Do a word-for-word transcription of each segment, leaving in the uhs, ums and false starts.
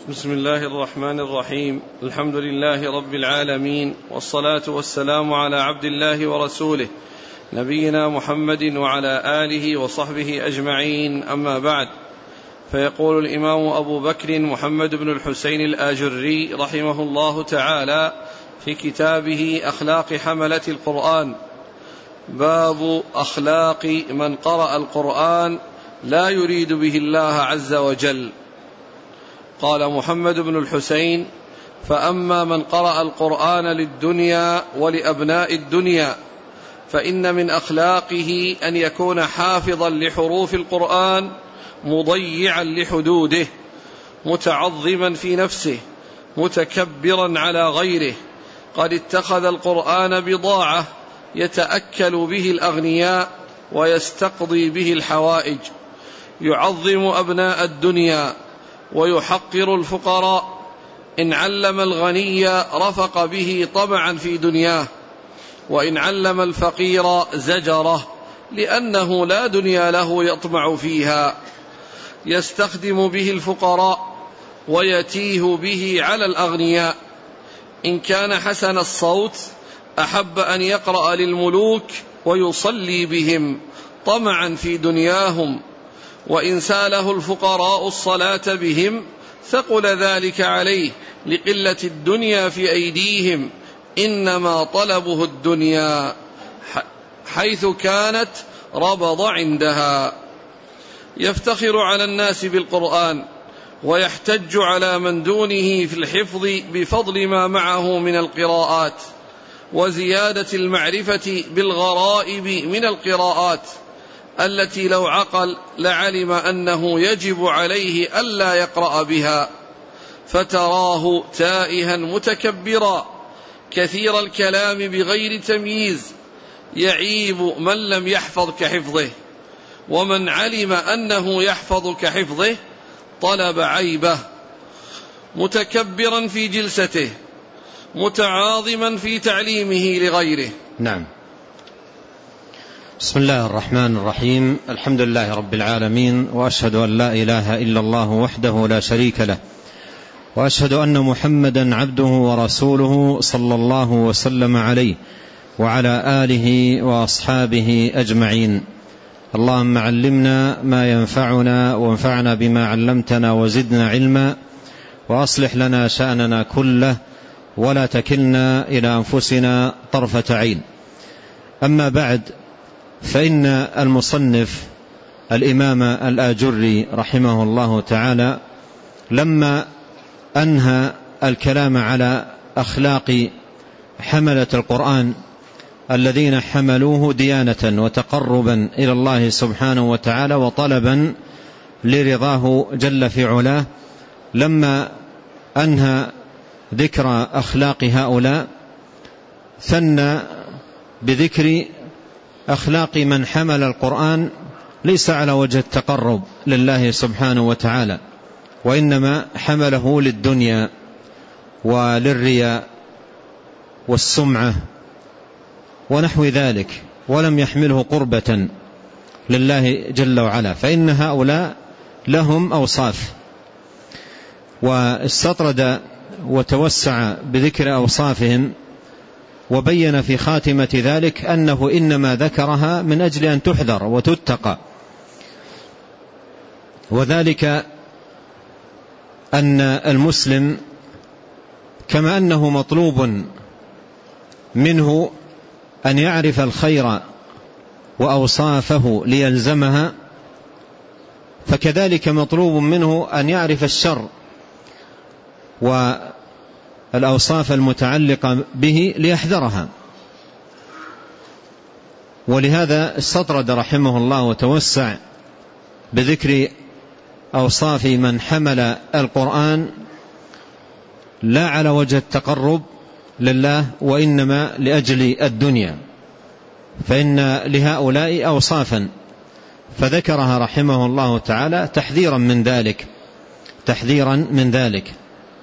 بسم الله الرحمن الرحيم. الحمد لله رب العالمين، والصلاة والسلام على عبد الله ورسوله نبينا محمد وعلى آله وصحبه أجمعين، أما بعد. فيقول الإمام أبو بكر محمد بن الحسين الآجري رحمه الله تعالى في كتابه أخلاق حملة القرآن: باب أخلاق من قرأ القرآن لا يريد به الله عز وجل. قال محمد بن الحسين: فأما من قرأ القرآن للدنيا ولأبناء الدنيا فإن من أخلاقه أن يكون حافظا لحروف القرآن مضيعا لحدوده، متعظما في نفسه، متكبرا على غيره، قد اتخذ القرآن بضاعة يتأكل به الأغنياء ويستقضي به الحوائج، يعظم أبناء الدنيا ويحقر الفقراء، إن علم الغني رفق به طمعا في دنياه، وإن علم الفقير زجره لأنه لا دنيا له يطمع فيها، يستخدم به الفقراء ويتيه به على الأغنياء. إن كان حسن الصوت أحب أن يقرأ للملوك ويصلي بهم طمعا في دنياهم، وإن ساله الفقراء الصلاة بهم ثقل ذلك عليه لقلة الدنيا في أيديهم، إنما طلبه الدنيا حيث كانت ربض عندها. يفتخر على الناس بالقرآن ويحتج على من دونه في الحفظ بفضل ما معه من القراءات وزيادة المعرفة بالغرائب من القراءات التي لو عقل لعلم أنه يجب عليه ألا يقرأ بها، فتراه تائها متكبرا كثير الكلام بغير تمييز، يعيب من لم يحفظ كحفظه، ومن علم أنه يحفظ كحفظه طلب عيبه، متكبرا في جلسته، متعاظما في تعليمه لغيره. نعم. بسم الله الرحمن الرحيم. الحمد لله رب العالمين، وأشهد أن لا إله إلا الله وحده لا شريك له، وأشهد أن محمدا عبده ورسوله صلى الله وسلم عليه وعلى آله وأصحابه أجمعين. اللهم علمنا ما ينفعنا وانفعنا بما علمتنا وزدنا علما، وأصلح لنا شأننا كله ولا تكلنا إلى أنفسنا طرفة عين. أما بعد، فإن المصنف الإمام الآجري رحمه الله تعالى لما أنهى الكلام على أخلاق حملة القرآن الذين حملوه ديانة وتقربا إلى الله سبحانه وتعالى وطلبا لرضاه جل في علاه، لما أنهى ذكر أخلاق هؤلاء ثنى بذكر أخلاق من حمل القرآن ليس على وجه التقرب لله سبحانه وتعالى، وإنما حمله للدنيا وللرياء والسمعة ونحو ذلك، ولم يحمله قربة لله جل وعلا. فإن هؤلاء لهم أوصاف، واستطرد وتوسع بذكر أوصافهم، وبين في خاتمة ذلك أنه إنما ذكرها من أجل أن تحذر وتتقى، وذلك أن المسلم كما أنه مطلوب منه أن يعرف الخير وأوصافه ليلزمها، فكذلك مطلوب منه أن يعرف الشر والأوصاف المتعلقة به ليحذرها. ولهذا استطرد رحمه الله وتوسع بذكر أوصاف من حمل القرآن لا على وجه التقرب لله وإنما لأجل الدنيا، فإن لهؤلاء أوصافا فذكرها رحمه الله تعالى تحذيرا من ذلك تحذيرا من ذلك.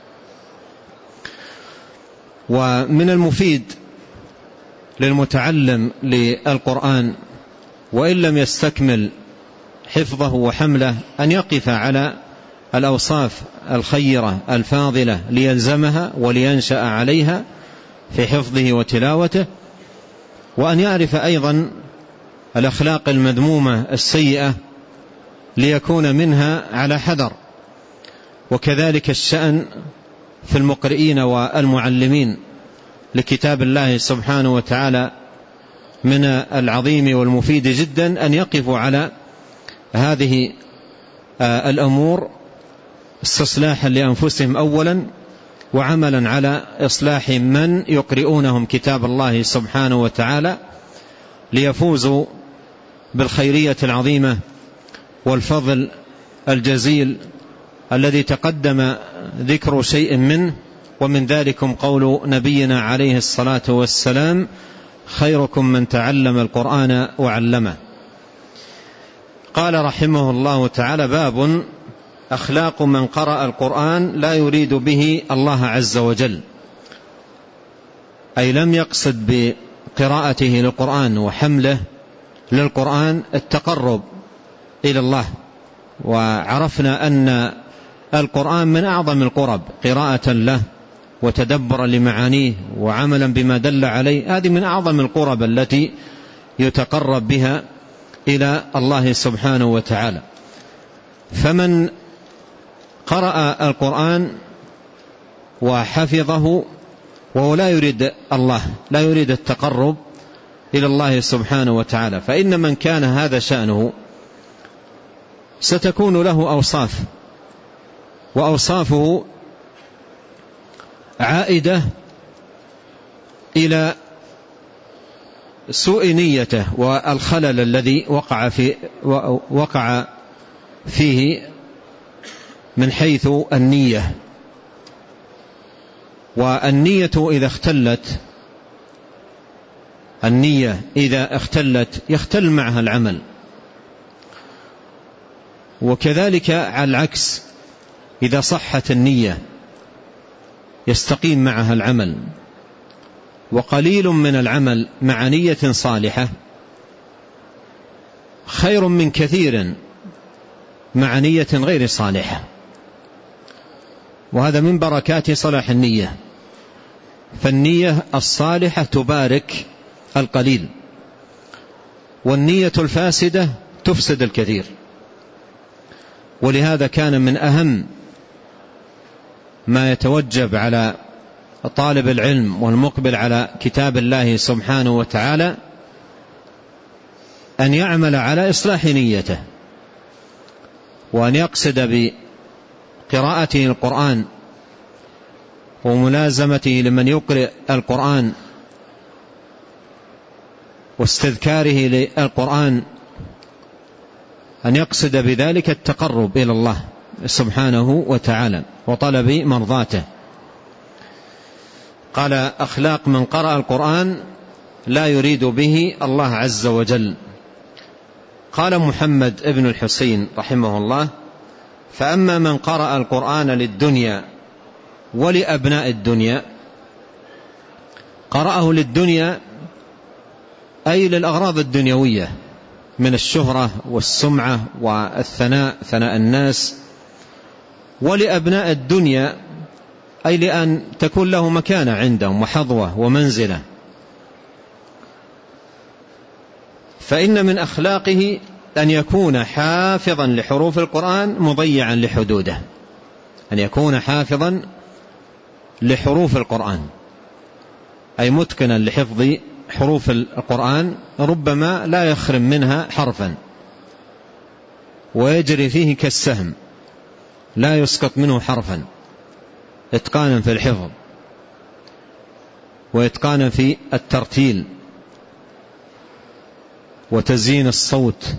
ومن المفيد للمتعلم للقرآن وإن لم يستكمل حفظه وحمله أن يقف على الأوصاف الخيرة الفاضلة ليلزمها ولينشأ عليها في حفظه وتلاوته، وأن يعرف أيضا الأخلاق المذمومة السيئة ليكون منها على حذر. وكذلك الشأن في المقرئين والمعلمين لكتاب الله سبحانه وتعالى من العظيم والمفيد جدا أن يقفوا على هذه الأمور استصلاحا لأنفسهم أولا، وعملا على إصلاح من يقرؤونهم كتاب الله سبحانه وتعالى ليفوزوا بالخيرية العظيمة والفضل الجزيل الذي تقدم ذكر شيء منه. ومن ذلكم قول نبينا عليه الصلاة والسلام: خيركم من تعلم القرآن وعلمه. قال رحمه الله تعالى: باب أخلاق من قرأ القرآن لا يريد به الله عز وجل، أي لم يقصد بقراءته للقرآن وحمله للقرآن التقرب إلى الله. وعرفنا أن القرآن من أعظم القرب قراءة له وتدبرا لمعانيه وعملا بما دل عليه، هذه من أعظم القرب التي يتقرب بها إلى الله سبحانه وتعالى. فمن قرأ القرآن وحفظه وهو لا يريد الله، لا يريد التقرب إلى الله سبحانه وتعالى، فإن من كان هذا شأنه ستكون له أوصاف، وأوصافه عائدة إلى سوء نيته والخلل الذي وقع في وقع فيه من حيث النية. والنية إذا اختلت النية إذا اختلت يختل معها العمل، وكذلك على العكس إذا صحت النية يستقيم معها العمل. وقليل من العمل مع نية صالحة خير من كثير مع نية غير صالحة، وهذا من بركات صلاح النية. فالنية الصالحة تبارك القليل، والنية الفاسدة تفسد الكثير. ولهذا كان من أهم ما يتوجب على طالب العلم والمقبل على كتاب الله سبحانه وتعالى أن يعمل على إصلاح نيته، وأن يقصد بقراءته القرآن وملازمته لمن يقرأ القرآن واستذكاره للقرآن أن يقصد بذلك التقرب إلى الله سبحانه وتعالى وطلب مرضاته. قال: أخلاق من قرأ القرآن لا يريد به الله عز وجل. قال محمد ابن الحسين رحمه الله: فأما من قرأ القرآن للدنيا ولأبناء الدنيا، قرأه للدنيا أي للأغراض الدنيوية من الشهرة والسمعة والثناء ثناء الناس، ولأبناء الدنيا أي لأن تكون له مكانة عندهم وحظوة ومنزلة. فإن من أخلاقه أن يكون حافظا لحروف القرآن مضيعا لحدوده، أن يكون حافظا لحروف القرآن أي متقنا لحفظ حروف القرآن، ربما لا يخرم منها حرفا ويجري فيه كالسهم، لا يسقط منه حرفا، إتقانا في الحفظ وإتقانا في الترتيل وتزيين الصوت.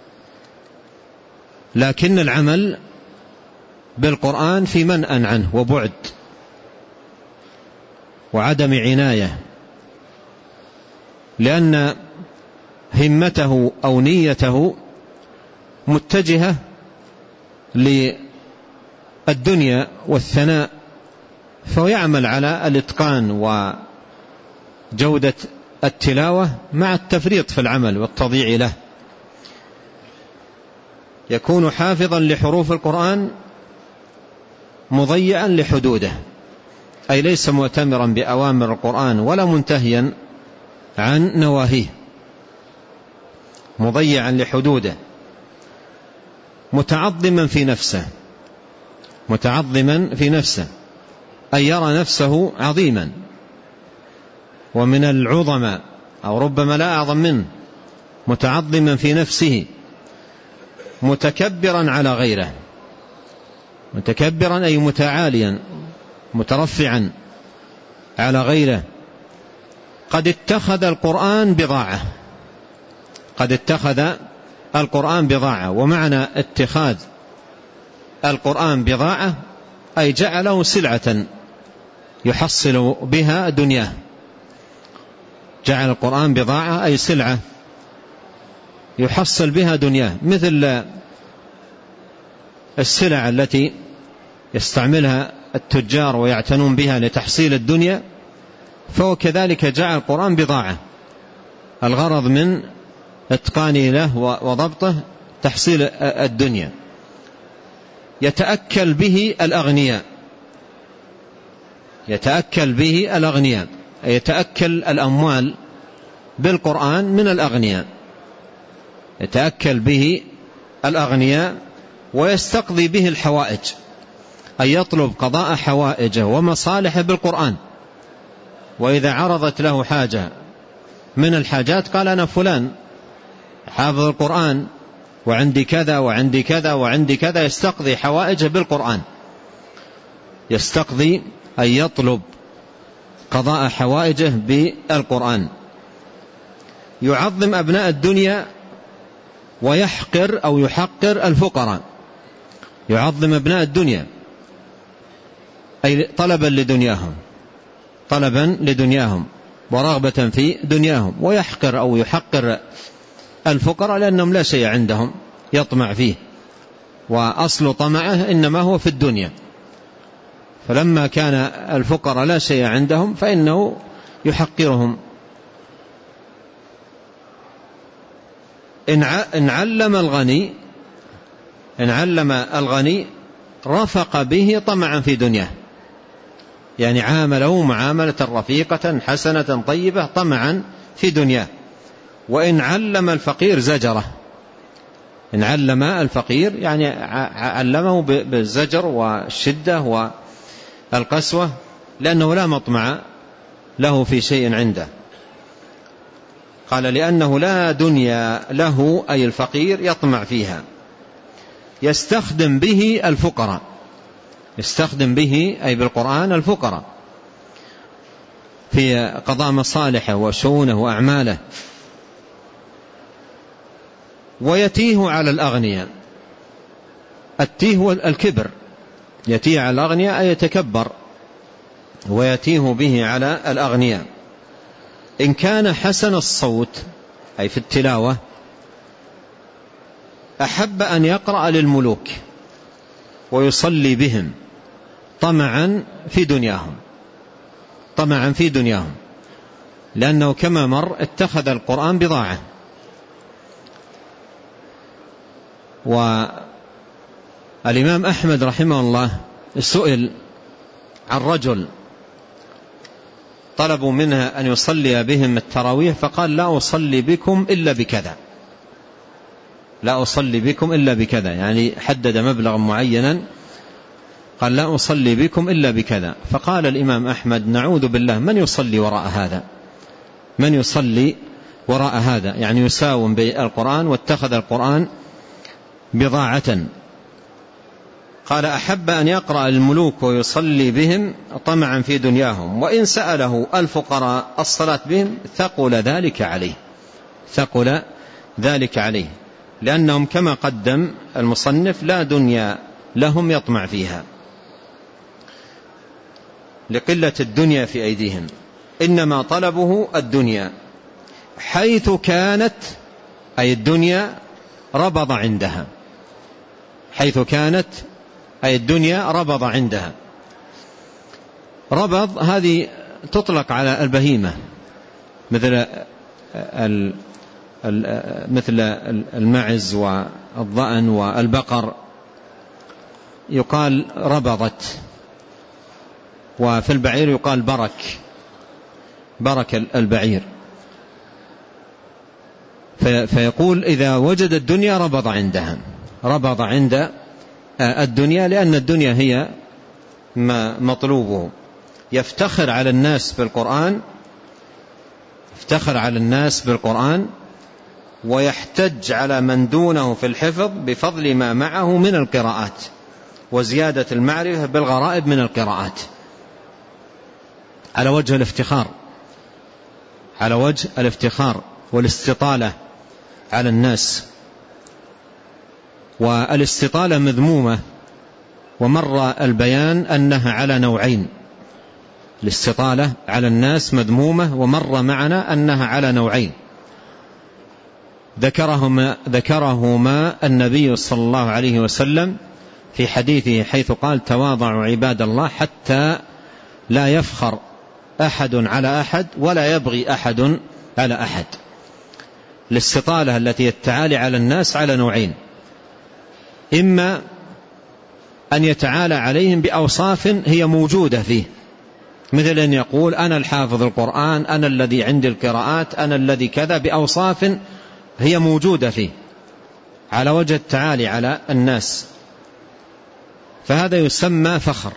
لكن العمل بالقرآن في منأ عنه وبعد وعدم عناية، لأن همته أو نيته متجهة للدنيا والثناء، فهو يعمل على الإتقان وجودة التلاوة مع التفريط في العمل والتضييع له. يكون حافظا لحروف القرآن مضيعا لحدوده، أي ليس مؤتمرا بأوامر القرآن ولا منتهيا عن نواهيه، مضيعا لحدوده، متعظما في نفسه، متعظما في نفسه أي يرى نفسه عظيما ومن العظماء أو ربما لا أعظم منه، متعظما في نفسه، متكبرا على غيره، متكبرا أي متعاليا مترفعا على غيره. قد اتخذ القرآن بضاعة، قد اتخذ القرآن بضاعة. ومعنى اتخاذ القرآن بضاعة أي جعله سلعة يحصل بها دنياه، جعل القرآن بضاعة أي سلعة يحصل بها دنياه، مثل السلع التي يستعملها التجار ويعتنون بها لتحصيل الدنيا، فهو كذلك جعل القرآن بضاعة، الغرض من اتقانه له وضبطه تحصيل الدنيا. يتأكل به الأغنياء، يتأكل به الأغنياء، يتأكل الأموال بالقرآن من الأغنياء، يتأكل به الأغنياء ويستقضي به الحوائج، أي يطلب قضاء حوائجه ومصالحه بالقرآن. وإذا عرضت له حاجة من الحاجات قال أنا فلان حافظ القرآن وعندي كذا وعندي كذا وعندي كذا، يستقضي حوائجه بالقرآن، يستقضي أي يطلب قضاء حوائجه بالقرآن. يعظم أبناء الدنيا ويحقر أو يحقر الفقراء، يعظم أبناء الدنيا أي طلبا لدنياهم، طلبا لدنياهم ورغبة في دنياهم، ويحقر أو يحقر الفقراء لأنهم لا شيء عندهم يطمع فيه، وأصل طمعه إنما هو في الدنيا، فلما كان الفقراء لا شيء عندهم فإنه يحقرهم. إن علم الغني، إن علم الغني رفق به طمعا في دنياه، يعني عامله معاملة رفيقة حسنة طيبة طمعا في دنياه. وإن علم الفقير زجره، إن علم الفقير يعني علمه بالزجر والشدة والقسوة، لأنه لا مطمع له في شيء عنده. قال لأنه لا دنيا له أي الفقير يطمع فيها. يستخدم به الفقراء، يستخدم به أي بالقرآن الفقراء في قضاء مصالحه وشؤونه وأعماله. ويتيه على الأغنياء، التيه هو الكبر، يتيه على الأغنياء أي يتكبر، ويتيه به على الأغنياء. إن كان حسن الصوت أي في التلاوة أحب أن يقرأ للملوك ويصلي بهم طمعا في دنياهم، طمعا في دنياهم، لأنه كما مر اتخذ القرآن بضاعة. والإمام أحمد رحمه الله سئل عن رجل طلبوا منه أن يصلي بهم التراويح فقال لا أصلي بكم إلا بكذا، لا أصلي بكم إلا بكذا، يعني حدد مبلغا معينا قال لا أصلي بكم إلا بكذا. فقال الإمام أحمد نعوذ بالله، من يصلي وراء هذا؟ من يصلي وراء هذا؟ يعني يساوم بالقرآن واتخذ القرآن بضاعة. قال أحب أن يقرأ الملوك ويصلي بهم طمعا في دنياهم، وإن سأله الفقراء الصلاة بهم ثقل ذلك عليه، ثقل ذلك عليه، لأنهم كما قدم المصنف لا دنيا لهم يطمع فيها لقلة الدنيا في أيديهم، إنما طلبه الدنيا حيث كانت، أي الدنيا ربض عندها، حيث كانت أي الدنيا ربض عندها. ربض هذه تطلق على البهيمة مثل مثل المعز والضأن والبقر، يقال ربضت، وفي البعير يقال برك، برك البعير. فيقول إذا وجد الدنيا ربض عندها، ربض عند الدنيا، لأن الدنيا هي ما مطلوبه. يفتخر على الناس بالقرآن، يفتخر على الناس بالقرآن ويحتج على من دونه في الحفظ بفضل ما معه من القراءات وزيادة المعرفة بالغرائب من القراءات، على وجه الافتخار، على وجه الافتخار والاستطالة على الناس. والاستطالة مذمومة، ومر البيان أنها على نوعين. الاستطالة على الناس مذمومة، ومر معنا أنها على نوعين ذكرهما, ذكرهما النبي صلى الله عليه وسلم في حديثه، حيث قال: تواضعوا عباد الله حتى لا يفخر أحد على أحد ولا يبغي أحد على أحد. الاستطالة التي التعالي على الناس على نوعين: إما أن يتعالى عليهم بأوصاف هي موجودة فيه، مثل أن يقول: أنا الحافظ القرآن، أنا الذي عندي القراءات، أنا الذي كذا، بأوصاف هي موجودة فيه على وجه التعالي على الناس، فهذا يسمى فخر.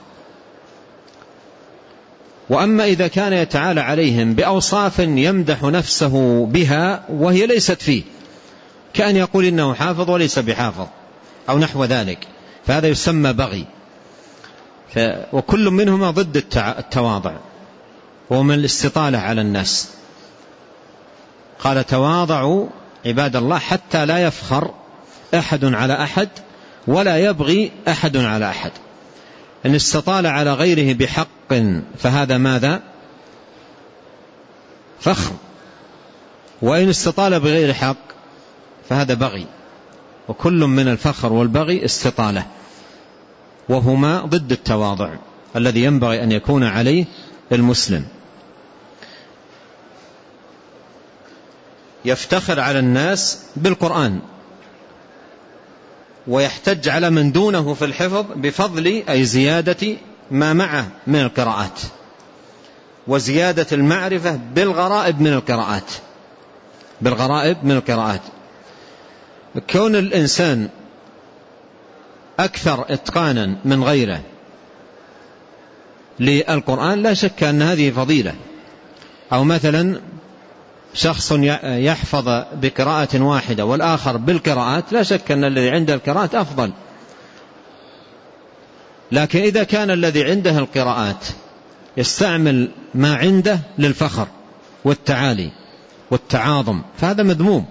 وأما إذا كان يتعالى عليهم بأوصاف يمدح نفسه بها وهي ليست فيه، كأن يقول إنه حافظ وليس بحافظ أو نحو ذلك، فهذا يسمى بغي. وكل منهما ضد التواضع، ومن الاستطالة على الناس. قال: تواضعوا عباد الله حتى لا يفخر أحد على أحد ولا يبغي أحد على أحد. إن استطال على غيره بحق فهذا ماذا؟ فخر. وإن استطال بغير حق فهذا بغي. وكل من الفخر والبغي استطالة، وهما ضد التواضع الذي ينبغي أن يكون عليه المسلم. يفتخر على الناس بالقرآن ويحتج على من دونه في الحفظ بفضل أي زيادة ما معه من القراءات وزيادة المعرفة بالغرائب من القراءات، بالغرائب من القراءات. كون الإنسان أكثر إتقانا من غيره للقرآن لا شك أن هذه فضيلة. أو مثلا شخص يحفظ بقراءة واحدة والآخر بالقراءات، لا شك أن الذي عنده القراءات أفضل. لكن إذا كان الذي عنده القراءات يستعمل ما عنده للفخر والتعالي والتعاظم فهذا مذموم،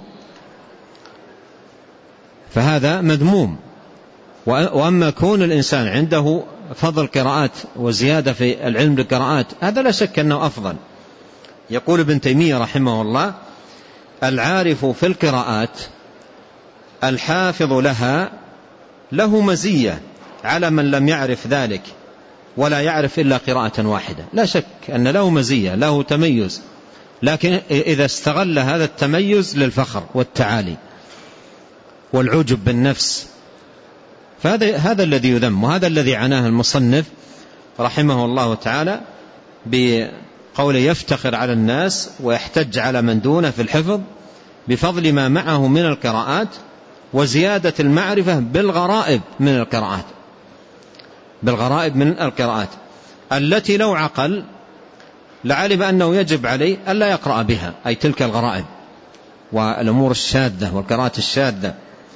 فهذا مذموم. وأما كون الإنسان عنده فضل قراءات وزيادة في العلم بالقراءات هذا لا شك أنه أفضل. يقول ابن تيمية رحمه الله: العارف في القراءات الحافظ لها له مزية على من لم يعرف ذلك ولا يعرف إلا قراءة واحدة. لا شك أن له مزية، له تميز، لكن إذا استغل هذا التميز للفخر والتعالي والعجب بالنفس فهذا هذا الذي يذم، وهذا الذي عناه المصنف رحمه الله تعالى بقوله: يفتخر على الناس ويحتج على من دونه في الحفظ بفضل ما معه من القراءات وزيادة المعرفة بالغرائب من القراءات، بالغرائب من القراءات التي لو عقل لعلم أنه يجب عليه ألا يقرأ بها، أي تلك الغرائب والأمور الشاذة والقراءات الشاذة.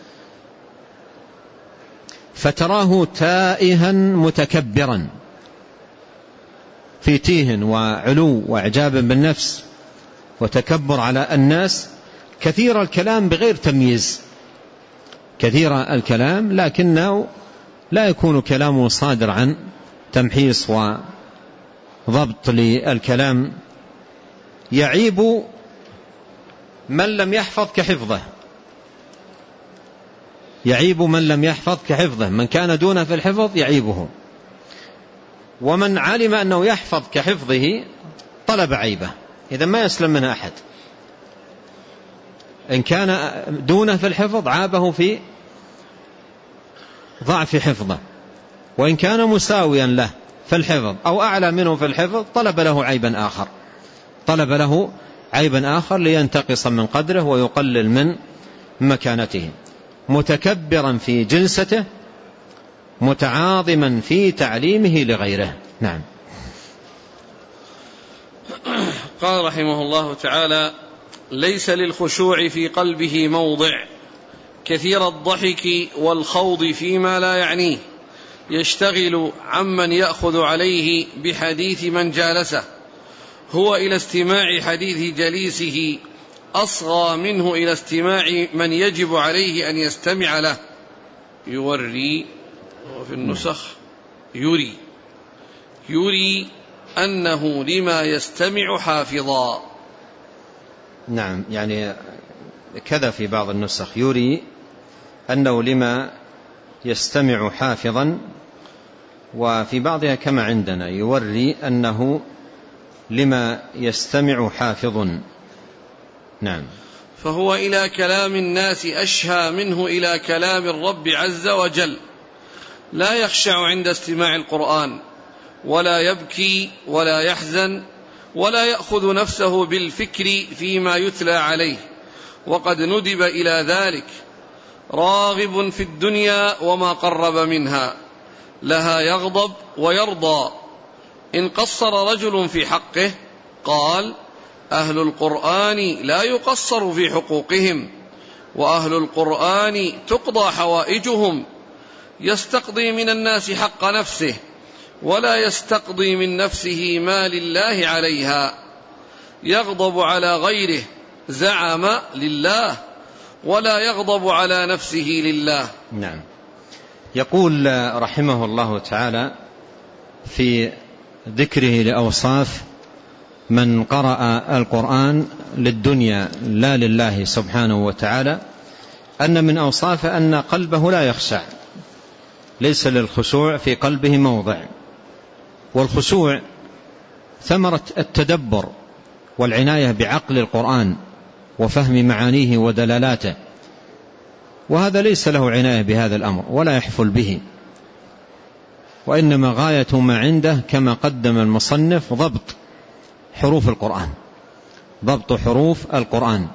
فتراه تائها متكبرا، في تيه وعلو وإعجاب بالنفس وتكبر على الناس، كثير الكلام بغير تمييز، كثير الكلام لكنه لا يكون كلامه صادر عن تمحيص وضبط للكلام. يعيب من لم يحفظ كحفظه، يعيب من لم يحفظ كحفظه، من كان دونه في الحفظ يعيبه، ومن علم أنه يحفظ كحفظه طلب عيبه، إذا ما يسلم منها أحد. إن كان دونه في الحفظ عابه في ضعف حفظه، وإن كان مساويا له في الحفظ أو أعلى منه في الحفظ طلب له عيبا آخر طلب له عيبا آخر لينتقص من قدره ويقلل من مكانته. متكبرا في جلسته متعاظما في تعليمه لغيره. نعم. قال رحمه الله تعالى: ليس للخشوع في قلبه موضع، كثير الضحك والخوض فيما لا يعنيه، يشتغل عمن يأخذ عليه بحديث من جالسه، هو إلى استماع حديث جليسه أصغى منه إلى استماع من يجب عليه أن يستمع له. يوري، وفي النسخ يري يري أنه لما يستمع حافظا. نعم، يعني كذا في بعض النسخ يري أنه لما يستمع حافظا، وفي بعضها كما عندنا يوري أنه لما يستمع حافظ. نعم. فهو إلى كلام الناس أشهى منه إلى كلام الرب عز وجل، لا يخشع عند استماع القرآن، ولا يبكي ولا يحزن، ولا يأخذ نفسه بالفكر فيما يتلى عليه، وقد ندب إلى ذلك. راغب في الدنيا وما قرب منها، لها يغضب ويرضى. إن قصر رجل في حقه قال: أهل القرآن لا يقصر في حقوقهم، وأهل القرآن تقضى حوائجهم. يستقضي من الناس حق نفسه، ولا يستقضي من نفسه ما لله عليها. يغضب على غيره زعم لله، ولا يغضب على نفسه لله. نعم. يقول رحمه الله تعالى في ذكره لأوصاف من قرأ القرآن للدنيا لا لله سبحانه وتعالى، أن من أوصافه أن قلبه لا يخشع، ليس للخشوع في قلبه موضع. والخشوع ثمرة التدبر والعناية بعقل القرآن وفهم معانيه ودلالاته، وهذا ليس له عناية بهذا الأمر ولا يحفل به، وإنما غاية ما عنده كما قدم المصنف ضبط حروف القرآن، ضبط حروف القرآن.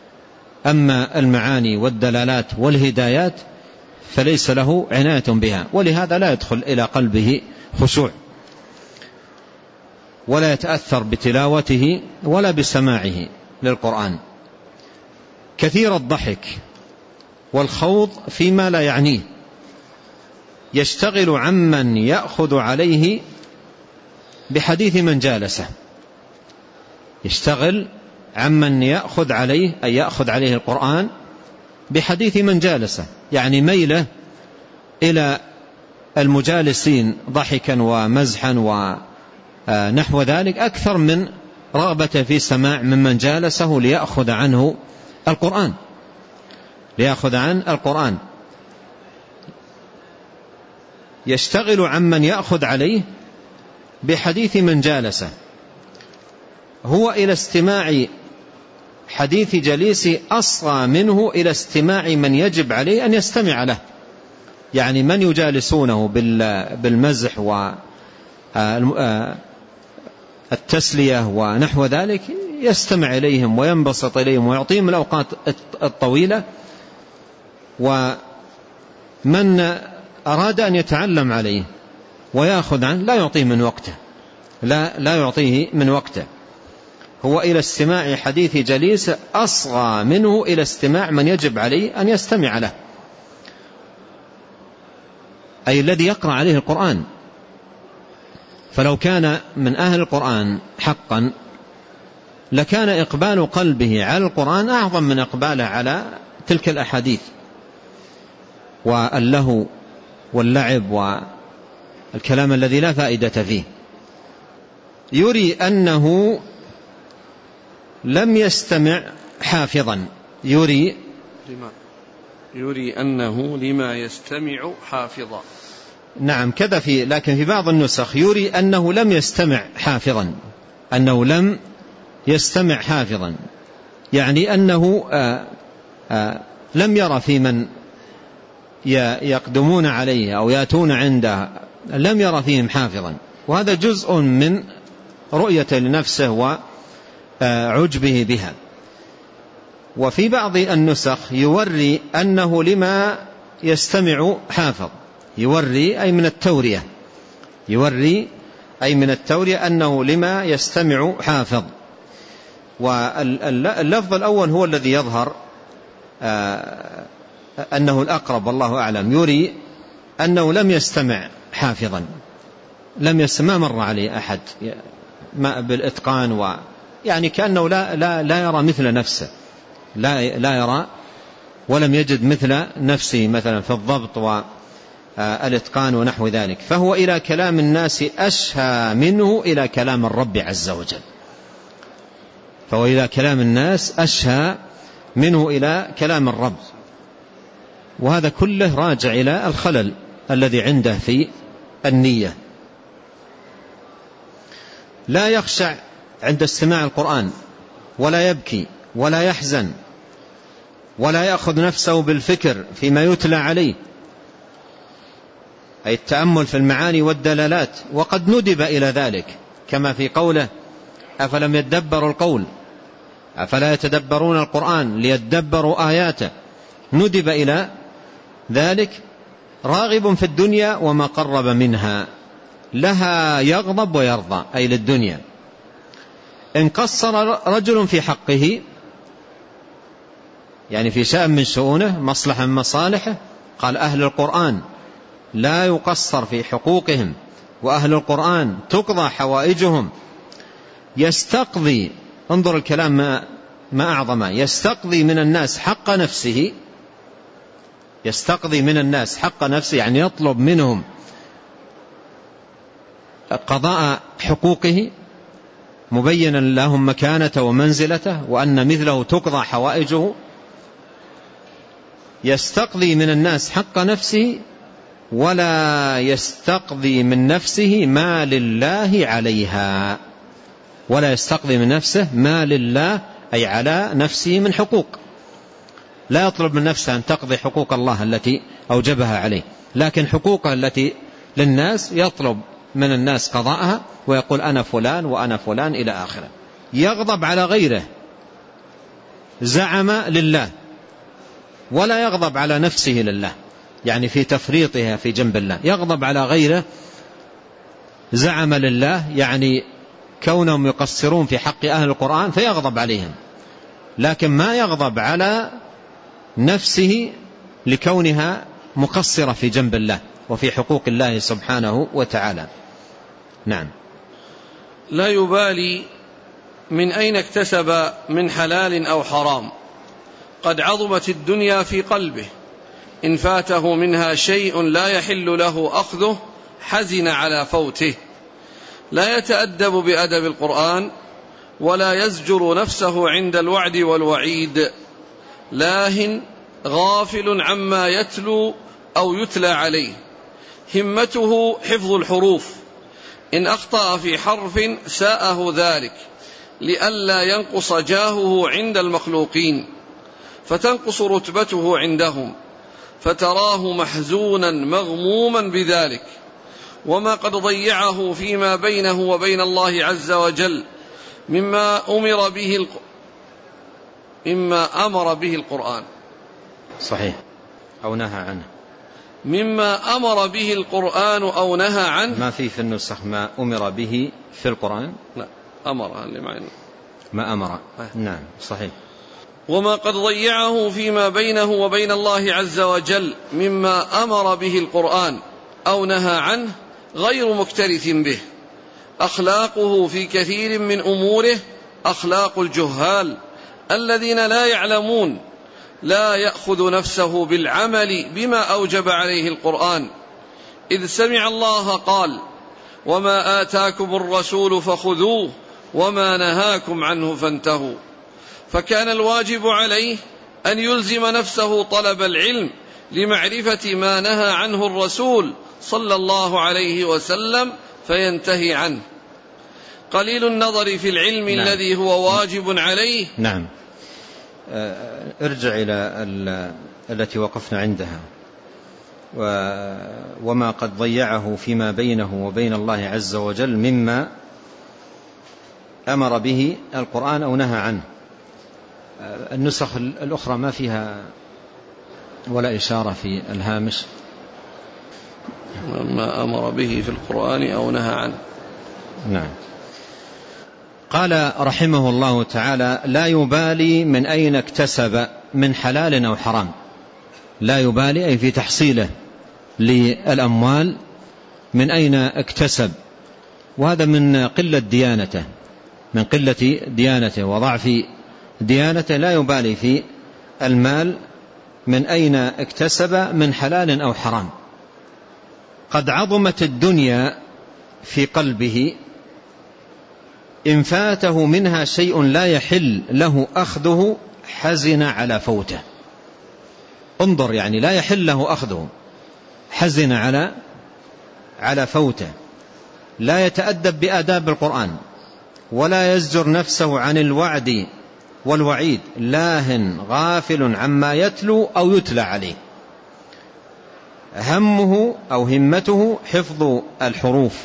أما المعاني والدلالات والهدايات فليس له عناية بها، ولهذا لا يدخل إلى قلبه خشوع، ولا يتأثر بتلاوته ولا بسماعه للقرآن. كثير الضحك والخوض فيما لا يعنيه، يشتغل عمن يأخذ عليه بحديث من جالسه. يشتغل عمن يأخذ عليه، أي يأخذ عليه القرآن بحديث من جالسه، يعني ميله إلى المجالسين ضحكا ومزحا ونحو ذلك أكثر من رغبة في سماع ممن جالسه ليأخذ عنه القرآن ليأخذ عن القرآن. يشتغل عمن يأخذ عليه بحديث من جالسه، هو إلى استماع حديث جليسه أصغى منه إلى استماع من يجب عليه أن يستمع له، يعني من يجالسونه بالمزح والتسلية ونحو ذلك يستمع إليهم وينبسط إليهم ويعطيهم الأوقات الطويلة، ومن أراد أن يتعلم عليه ويأخذ عنه لا يعطيه من وقته لا, لا يعطيه من وقته. هو إلى استماع حديث جليس أصغى منه إلى استماع من يجب عليه أن يستمع له، أي الذي يقرأ عليه القرآن. فلو كان من أهل القرآن حقا لكان إقبال قلبه على القرآن أعظم من إقباله على تلك الأحاديث واللهو واللعب والكلام الذي لا فائدة فيه. يري أنه لم يستمع حافظا، يري يري أنه لما يستمع حافظا. نعم كذا في، لكن في بعض النسخ يري أنه لم يستمع حافظا، أنه لم يستمع حافظا، يعني أنه آآ آآ لم يرى في من يقدمون عليه أو يأتون عنده لم يرى فيهم حافظا، وهذا جزء من رؤية لنفسه وعجبه بها. وفي بعض النسخ يوري أنه لما يستمع حافظ، يوري أي من التورية، يوري أي من التورية أنه لما يستمع حافظ. واللفظ الأول هو الذي يظهر أنه الأقرب والله أعلم، يري أنه لم يستمع حافظا، لم يسمع مر عليه أحد ما بالإتقان، ويعني كأنه لا, لا, لا يرى مثل نفسه، لا, لا يرى ولم يجد مثل نفسه مثلا في الضبط والإتقان ونحو ذلك. فهو إلى كلام الناس أشهى منه إلى كلام الرب عز وجل، فهو إلى كلام الناس أشهى منه إلى كلام الرب. وهذا كله راجع إلى الخلل الذي عنده في النية. لا يخشع عند استماع القرآن، ولا يبكي ولا يحزن، ولا يأخذ نفسه بالفكر فيما يتلى عليه، أي التأمل في المعاني والدلالات. وقد ندب إلى ذلك كما في قوله: أفلم يدبروا القول أفلا يتدبرون القرآن ليدبروا آياته. ندب إلى ذلك. راغب في الدنيا وما قرب منها، لها يغضب ويرضى، أي للدنيا. إن قصر رجل في حقه، يعني في شأن من شؤونه، مصلحة من مصالحه، قال أهل القرآن لا يقصر في حقوقهم، وأهل القرآن تقضى حوائجهم. يستقضي، انظر الكلام ما, ما أعظمه، يستقضي من الناس حق نفسه، يستقضي من الناس حق نفسه، يعني يطلب منهم قضاء حقوقه، مبينا لهم مكانته ومنزلته، وأن مثله تقضى حوائجه. يستقضي من الناس حق نفسه، ولا يستقضي من نفسه ما لله عليها، ولا يستقضي من نفسه ما لله أي على نفسه من حقوق. لا يطلب من نفسه أن تقضي حقوق الله التي أوجبها عليه، لكن حقوقه التي للناس يطلب من الناس قضاءها، ويقول أنا فلان وأنا فلان إلى آخره. يغضب على غيره، زعم لله، ولا يغضب على نفسه لله، يعني في تفريطها في جنب الله. يغضب على غيره، زعم لله، يعني كونهم يقصرون في حق أهل القرآن فيغضب عليهم، لكن ما يغضب على نفسه لكونها مقصرة في جنب الله وفي حقوق الله سبحانه وتعالى. نعم. لا يبالي من أين اكتسب من حلال أو حرام، قد عظمت الدنيا في قلبه، إن فاته منها شيء لا يحل له أخذه حزن على فوته. لا يتأدب بأدب القرآن، ولا يزجر نفسه عند الوعد والوعيد، لاه غافل عما يتلو أو يتلى عليه. همته حفظ الحروف، إن أخطأ في حرف ساءه ذلك، لئلا ينقص جاهه عند المخلوقين فتنقص رتبته عندهم، فتراه محزونا مغموما بذلك. وما قد ضيعه فيما بينه وبين الله عز وجل مما أمر به الق... مما أمر به القرآن. صحيح. أو نهى عنه. مما أمر به القرآن أو نهى عنه. ما في في النسخ ما أمر به في القرآن؟ لا، أمر اللي معنا. ما أمر. آه. نعم صحيح. وما قد ضيعه فيما بينه وبين الله عز وجل مما أمر به القرآن أو نهى عنه غير مكترث به. أخلاقه في كثير من أموره أخلاق الجهال الذين لا يعلمون، لا يأخذ نفسه بالعمل بما أوجب عليه القرآن، إذ سمع الله قال: وما آتاكم الرسول فخذوه وما نهاكم عنه فانتهوا. فكان الواجب عليه أن يلزم نفسه طلب العلم لمعرفة ما نهى عنه الرسول صلى الله عليه وسلم فينتهي عنه. قليل النظر في العلم نعم. الذي هو واجب عليه. نعم. ارجع إلى التي وقفنا عندها. وما قد ضيعه فيما بينه وبين الله عز وجل مما أمر به القرآن أو نهى عنه. النسخ الأخرى ما فيها ولا إشارة في الهامش. ما أمر به في القرآن أو نهى عنه. نعم. قال رحمه الله تعالى: لا يبالي من أين اكتسب من حلال أو حرام. لا يبالي أي في تحصيله للأموال من أين اكتسب، وهذا من قلة ديانته من قلة ديانته وضعف ديانته. لا يبالي في المال من أين اكتسب من حلال أو حرام. قد عظمت الدنيا في قلبه، إن فاته منها شيء لا يحل له أخذه حزن على فوته. انظر، يعني لا يحل له أخذه، حزن على على فوته. لا يتأدب بآداب القرآن ولا يزجر نفسه عن الوعد والوعيد، لاه غافل عما يتلو أو يتلى عليه. همه أو همته حفظ الحروف،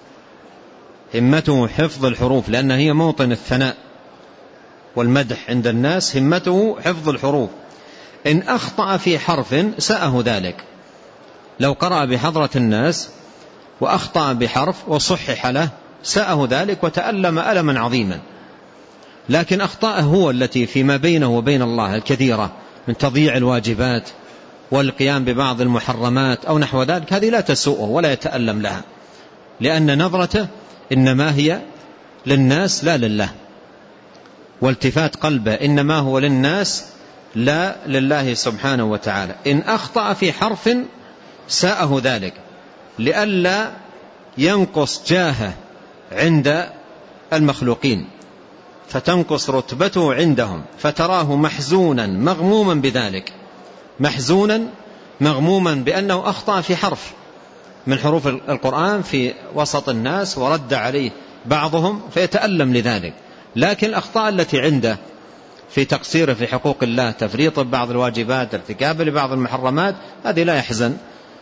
همته حفظ الحروف لأنها هي موطن الثناء والمدح عند الناس. همته حفظ الحروف. إن أخطأ في حرف ساءه ذلك. لو قرأ بحضرة الناس وأخطأ بحرف وصحح له ساءه ذلك وتألم ألما عظيما. لكن أخطأه هو التي فيما بينه وبين الله الكثيرة من تضييع الواجبات والقيام ببعض المحرمات أو نحو ذلك، هذه لا تسوءه ولا يتألم لها، لأن نظرته إنما هي للناس لا لله، والتفات قلبه إنما هو للناس لا لله سبحانه وتعالى. إن أخطأ في حرف ساءه ذلك لئلا ينقص جاهه عند المخلوقين فتنقص رتبته عندهم، فتراه محزونا مغموما بذلك، محزونا مغموما بأنه أخطأ في حرف من حروف القرآن في وسط الناس ورد عليه بعضهم فيتألم لذلك. لكن الأخطاء التي عنده في تقصيره في حقوق الله، تفريط ببعض الواجبات، ارتكابه لبعض المحرمات، هذه لا يحزن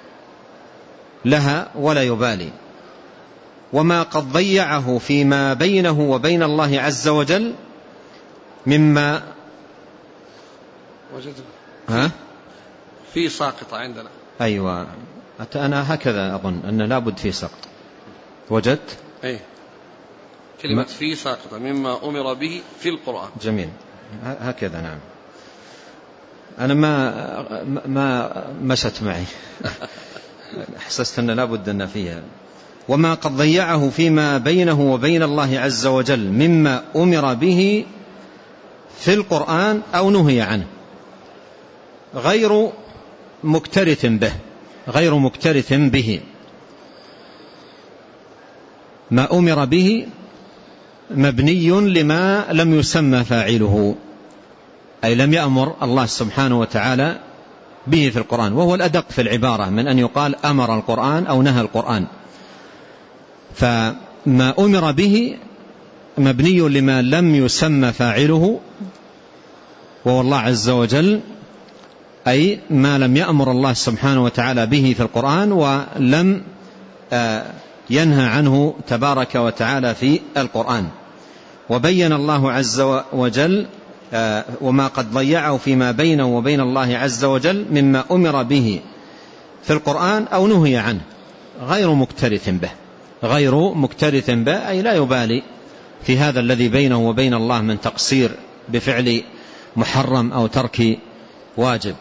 لها ولا يبالي. وما قد ضيعه فيما بينه وبين الله عز وجل مما وجد ها في ساقطة عندنا. أيوة، أنا هكذا أظن أن لابد في سقط. وجدت أي كلمة في ساقطة مما أمر به في القرآن. جميل، هكذا. نعم، أنا ما ما مشت معي حسست أن لابد أن فيها. وما قد ضيعه فيما بينه وبين الله عز وجل مما أمر به في القرآن أو نهي عنه، غير مكترث به غير مكترث به. ما أمر به مبني لما لم يسمى فاعله، أي لم يأمر الله سبحانه وتعالى به في القرآن، وهو الأدق في العبارة من أن يقال أمر القرآن أو نهى القرآن. فما أمر به مبني لما لم يسمى فاعله وهو الله عز وجل، أي ما لم يأمر الله سبحانه وتعالى به في القرآن ولم ينهى عنه تبارك وتعالى في القرآن. وبين الله عز وجل وما قد ضيعه فيما بينه وبين الله عز وجل مما أمر به في القرآن أو نهي عنه، غير مكترث به غير مكترث به أي لا يبالي في هذا الذي بينه وبين الله من تقصير بفعل محرم أو ترك واجب.